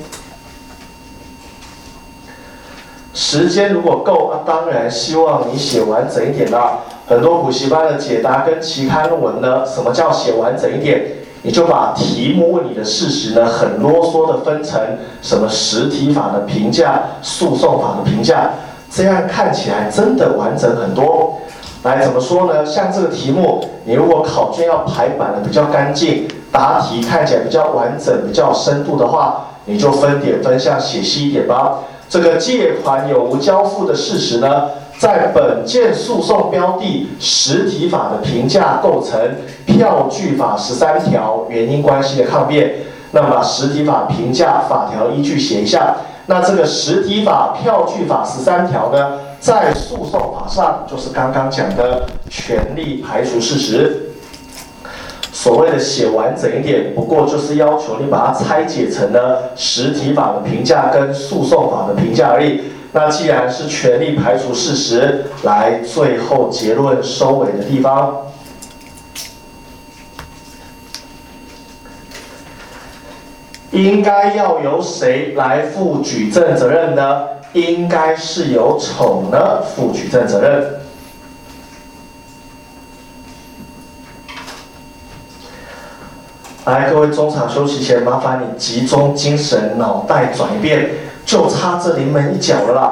时间如果够，那当然希望你写完整一点啦。很多补习班的解答跟期刊论文呢，什么叫写完整一点？你就把题目问你的事实呢，很啰嗦的分成什么实体法的评价、诉讼法的评价，这样看起来真的完整很多。来，怎么说呢？像这个题目，你如果考卷要排版的比较干净，答题看起来比较完整、比较深度的话，你就分点分项写细一点吧。这个借款有无交付的事实呢，在本件诉讼标的实体法的评价构成票据法13条原因关系的抗辩，那么把实体法评价法条依据写一下。那这个实体法、票据法13条呢，在诉讼法上就是刚刚讲的权利排除事实。所谓的写完整一点，不过就是要求你把它拆解成呢实体法的评价跟诉讼法的评价而已。那既然是权利排除事实，来最后结论收尾的地方，应该要由谁来负举证责任呢？应该是由丑呢负举证责任。来，各位中场休息前，麻烦你集中精神，脑袋转一遍，就差这临门一脚了啦。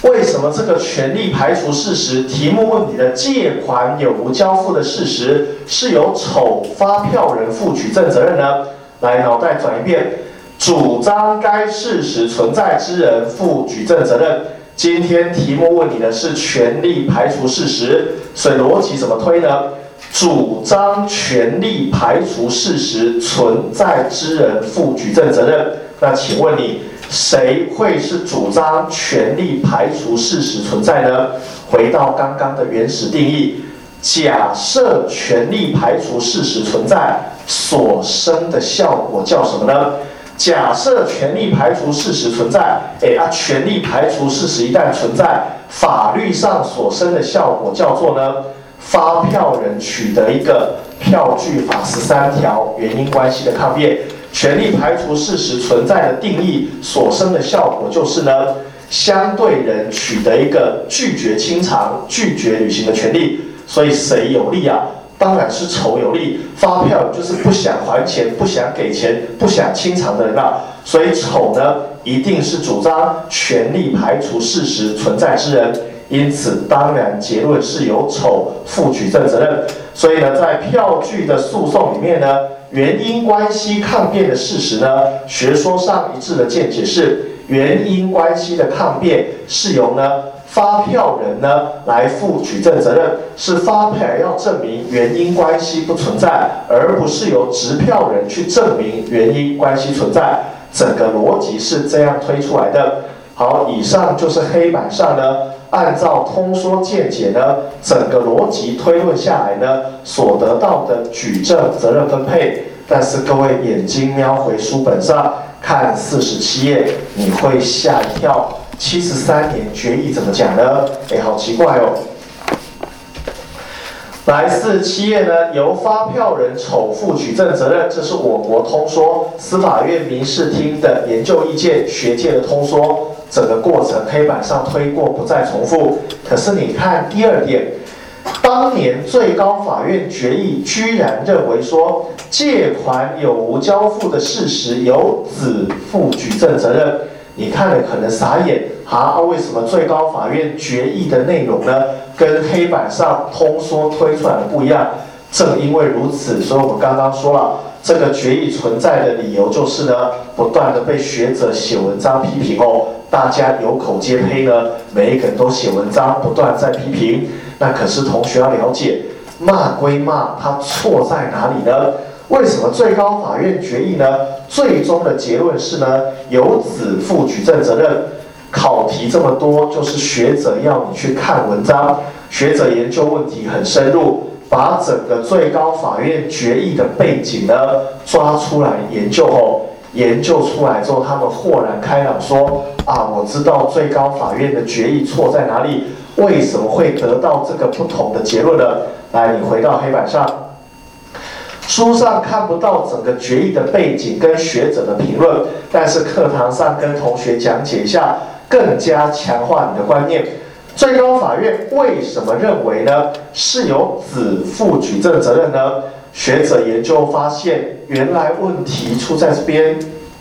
为什么这个权利排除事实题目问你的借款有无交付的事实是由丑发票人负举证责任呢？来，脑袋转一遍，主张该事实存在之人负举证责任。今天题目问你的是权利排除事实，所以逻辑怎么推呢？主张权利排除事实存在之人负举证责任。那请问你，谁会是主张权利排除事实存在呢？回到刚刚的原始定义，假设权利排除事实存在所生的效果叫什么呢？假设权利排除事实存在，权利排除事实一旦存在，法律上所生的效果叫做呢？发票人取得一个票据法13条原因关系的抗辩。权利排除事实存在的定义所生的效果就是呢，相对人取得一个拒绝清偿、拒绝履行的权利。所以谁有利啊？当然是丑有利。发票就是不想还钱、不想给钱、不想清偿的人啊。所以丑呢，一定是主张权利排除事实存在之人。因此，当然结论是由丑负举证责任。所以呢，在票据的诉讼里面呢，原因关系抗辩的事实呢，学说上一致的见解是，原因关系的抗辩是由呢发票人呢来负举证责任，是发票人要证明原因关系不存在，而不是由执票人去证明原因关系存在。整个逻辑是这样推出来的。好，以上就是黑板上呢，按照通说见解呢，整个逻辑推论下来呢，所得到的举证责任分配。但是各位眼睛瞄回书本上看47页，你会吓一跳。73年决议怎么讲呢？好奇怪哦。来47页呢，由发票人丑负举证责任，这是我国通说司法院民事厅的研究意见，学界的通说。整个过程黑板上推过，不再重复。可是你看第二点，当年最高法院决议居然认为说，借款有无交付的事实由子负举证责任。你看了可能傻眼啊！为什么最高法院决议的内容呢，跟黑板上通说推出来的不一样？正因为如此，所以我们刚刚说了，这个决议存在的理由就是呢，不断的被学者写文章批评哦。大家有口皆碑呢，每一个人都写文章，不断在批评。那可是同学要了解，骂归骂，它错在哪里呢？为什么最高法院决议呢？最终的结论是呢，由子负举证责任。考题这么多，就是学者要你去看文章，学者研究问题很深入，把整个最高法院决议的背景呢抓出来研究后。研究出来之后，他们豁然开朗说：啊，我知道最高法院的决议错在哪里，为什么会得到这个不同的结论呢？来，你回到黑板上，书上看不到整个决议的背景跟学者的评论，但是课堂上跟同学讲解一下，更加强化你的观念。最高法院为什么认为呢是由子负举证责任呢？学者研究发现，原来问题出在这边。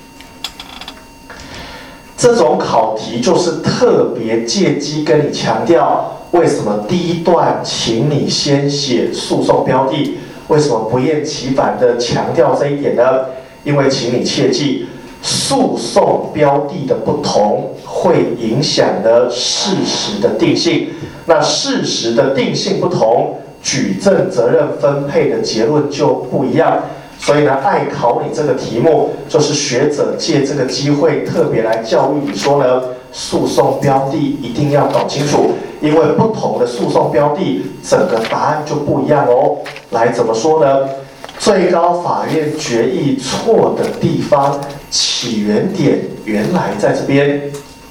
这种考题就是特别借机跟你强调，为什么第一段请你先写诉讼标的？为什么不厌其烦的强调这一点呢？因为请你切记，诉讼标的的不同会影响的事实的定性。那事实的定性不同，举证责任分配的结论就不一样。所以呢，爱考你这个题目，就是学者借这个机会特别来教育你说呢，诉讼标的一定要搞清楚，因为不同的诉讼标的，整个答案就不一样哦。来，怎么说呢？最高法院决议错的地方，起源点原来在这边。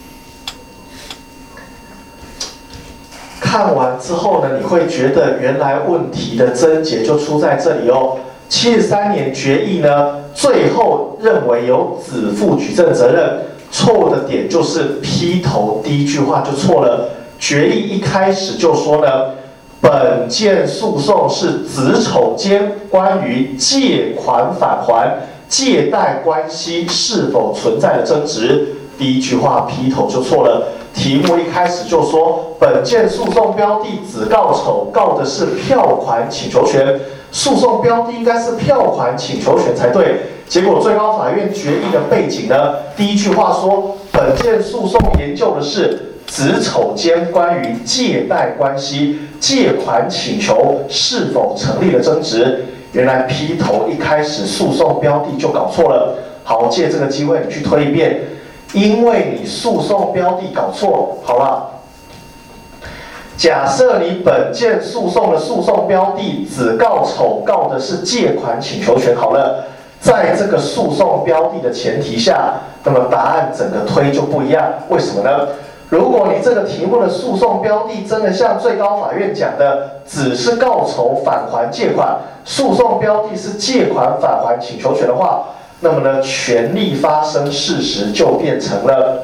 看完之后呢，你会觉得原来问题的症结就出在这里哦。73年决议呢，最后认为由子负举证责任，错误的点就是劈头第一句话就错了。决议一开始就说呢，本件诉讼是子丑间关于借款返还、借贷关系是否存在的争执。第一句话劈头就错了， 题目一开始就说，本件诉讼标的子告丑告的是票款请求权，诉讼标的应该是票款请求权才对。结果最高法院决议的背景呢，第一句话说，本件诉讼研究的是子丑间关于借贷关系、借款请求是否成立的争执。原来劈头一开始诉讼标的就搞错了。好，借这个机会你去推一遍，因为你诉讼标的搞错，好了。假设你本件诉讼的诉讼标的子告丑告的是借款请求权，好了，在这个诉讼标的的前提下，那么答案整个推就不一样。为什么呢？如果你这个题目的诉讼标的真的像最高法院讲的，只是告丑返还借款，诉讼标的是借款返还请求权的话，那么呢，权利发生事实就变成了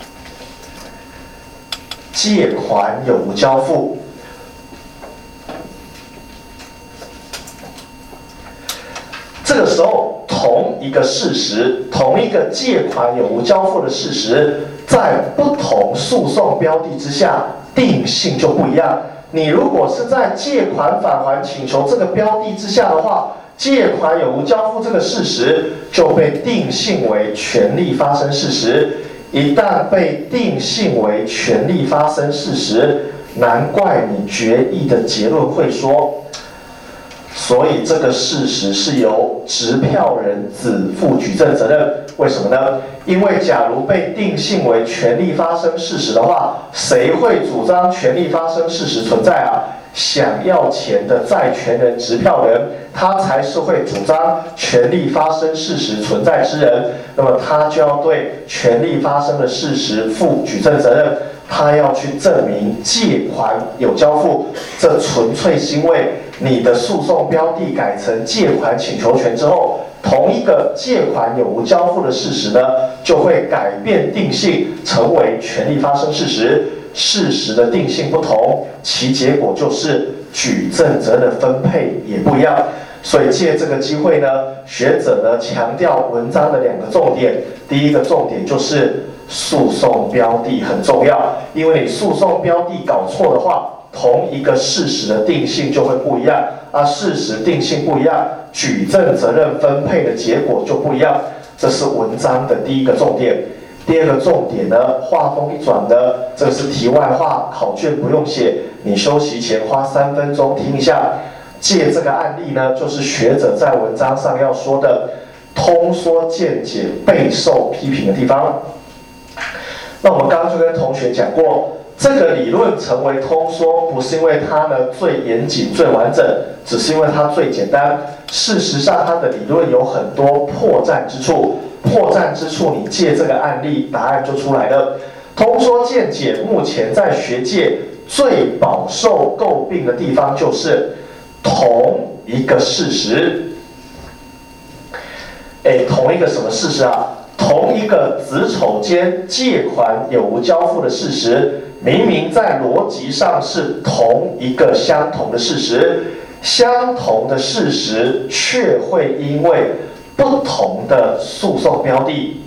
借款有无交付。这个时候，同一个事实，同一个借款有无交付的事实，在不同诉讼标的之下，定性就不一样。你如果是在借款返还请求这个标的之下的话，借款有无交付这个事实就被定性为权利发生事实。一旦被定性为权利发生事实，难怪你决议的结论会说，所以这个事实是由执票人子负举证责任。为什么呢？因为假如被定性为权利发生事实的话，谁会主张权利发生事实存在啊？想要钱的债权人执票人，他才是会主张权利发生事实存在之人，那么他就要对权利发生的事实负举证责任，他要去证明借款有交付。这纯粹是因为你的诉讼标的改成借款请求权之后，同一个借款有无交付的事实呢，就会改变定性，成为权利发生事实。事实的定性不同，其结果就是举证责任分配也不一样。所以借这个机会呢，学者呢强调文章的2个重点。第一个重点就是诉讼标的很重要，因为你诉讼标的搞错的话，同一个事实的定性就会不一样啊，事实定性不一样，举证责任分配的结果就不一样。这是文章的第一个重点。第二个重点呢，话锋一转呢，这个是题外话，考卷不用写，你休息前花3分钟听一下。借这个案例呢，就是学者在文章上要说的通说见解备受批评的地方。那我们刚刚就跟同学讲过，这个理论成为通说，不是因为它呢最严谨、最完整，只是因为它最简单。事实上，它的理论有很多破绽之处。破绽之处，你借这个案例，答案就出来了。通说见解目前在学界最饱受诟病的地方，就是同一个事实。同一个什么事实啊？同一个子丑间借款有无交付的事实，明明在逻辑上是同一个相同的事实，相同的事实却会因为不同的诉讼标的，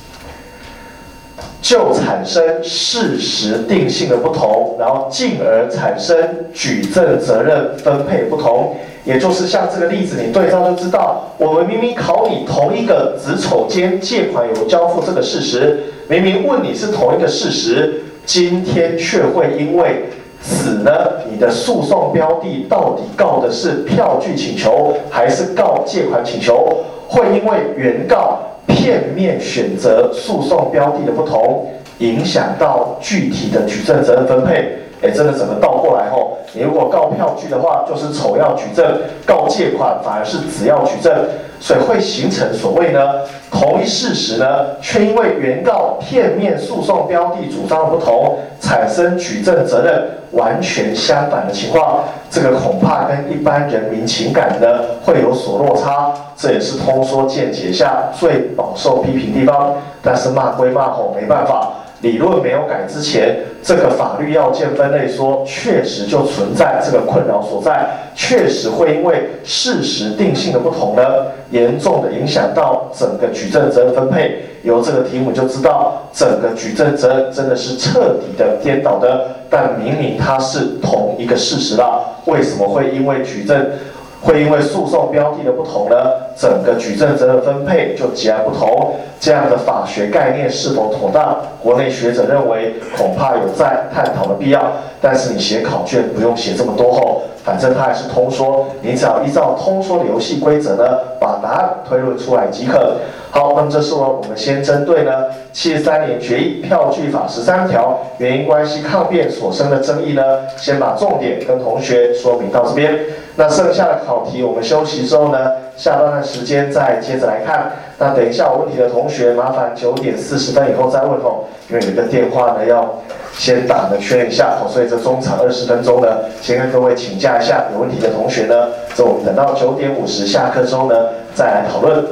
就产生事实定性的不同，然后进而产生举证责任分配不同。也就是像这个例子，你对照就知道，我们明明考你同一个子丑间借款有交付这个事实，明明问你是同一个事实，今天却会因为子呢，你的诉讼标的到底告的是票据请求还是告借款请求，会因为原告片面选择诉讼标的的不同，影响到具体的举证责任分配。真的整个倒过来后，你如果告票据的话，就是丑要举证；告借款反而是子要举证，所以会形成所谓呢同一事实呢，却因为原告片面诉讼标的主张的不同，产生举证责任完全相反的情况。这个恐怕跟一般人民情感呢会有所落差，这也是通说见解下最饱受批评地方。但是骂归骂吼，没办法。 理论没有改之前，这个法律要件分类说确实就存在这个困扰所在，确实会因为事实定性的不同呢，严重的影响到整个举证责任分配。由这个题目就知道，整个举证责任真的是彻底的颠倒的，但明明它是同一个事实啦，为什么会因为诉讼标的的不同呢，整个举证责任分配就截然不同？这样的法学概念是否妥当？国内学者认为恐怕有再探讨的必要。但是你写考卷不用写这么多厚，反正它还是通说，你只要依照通说的游戏规则呢，把答案推论出来即可。好，那么这是我们先针对呢73年决议票据法13条原因关系抗辩所生的争议呢，先把重点跟同学说明到这边。那剩下的考题我们休息之后呢，下半段时间再接着来看。那等一下有问题的同学，麻烦9点40分以后再问哦，因为有一个电话呢要先打的确认一下哦，所以这中场20分钟呢，先跟各位请假一下。有问题的同学呢，这我们等到9点50下课之后呢，再来讨论。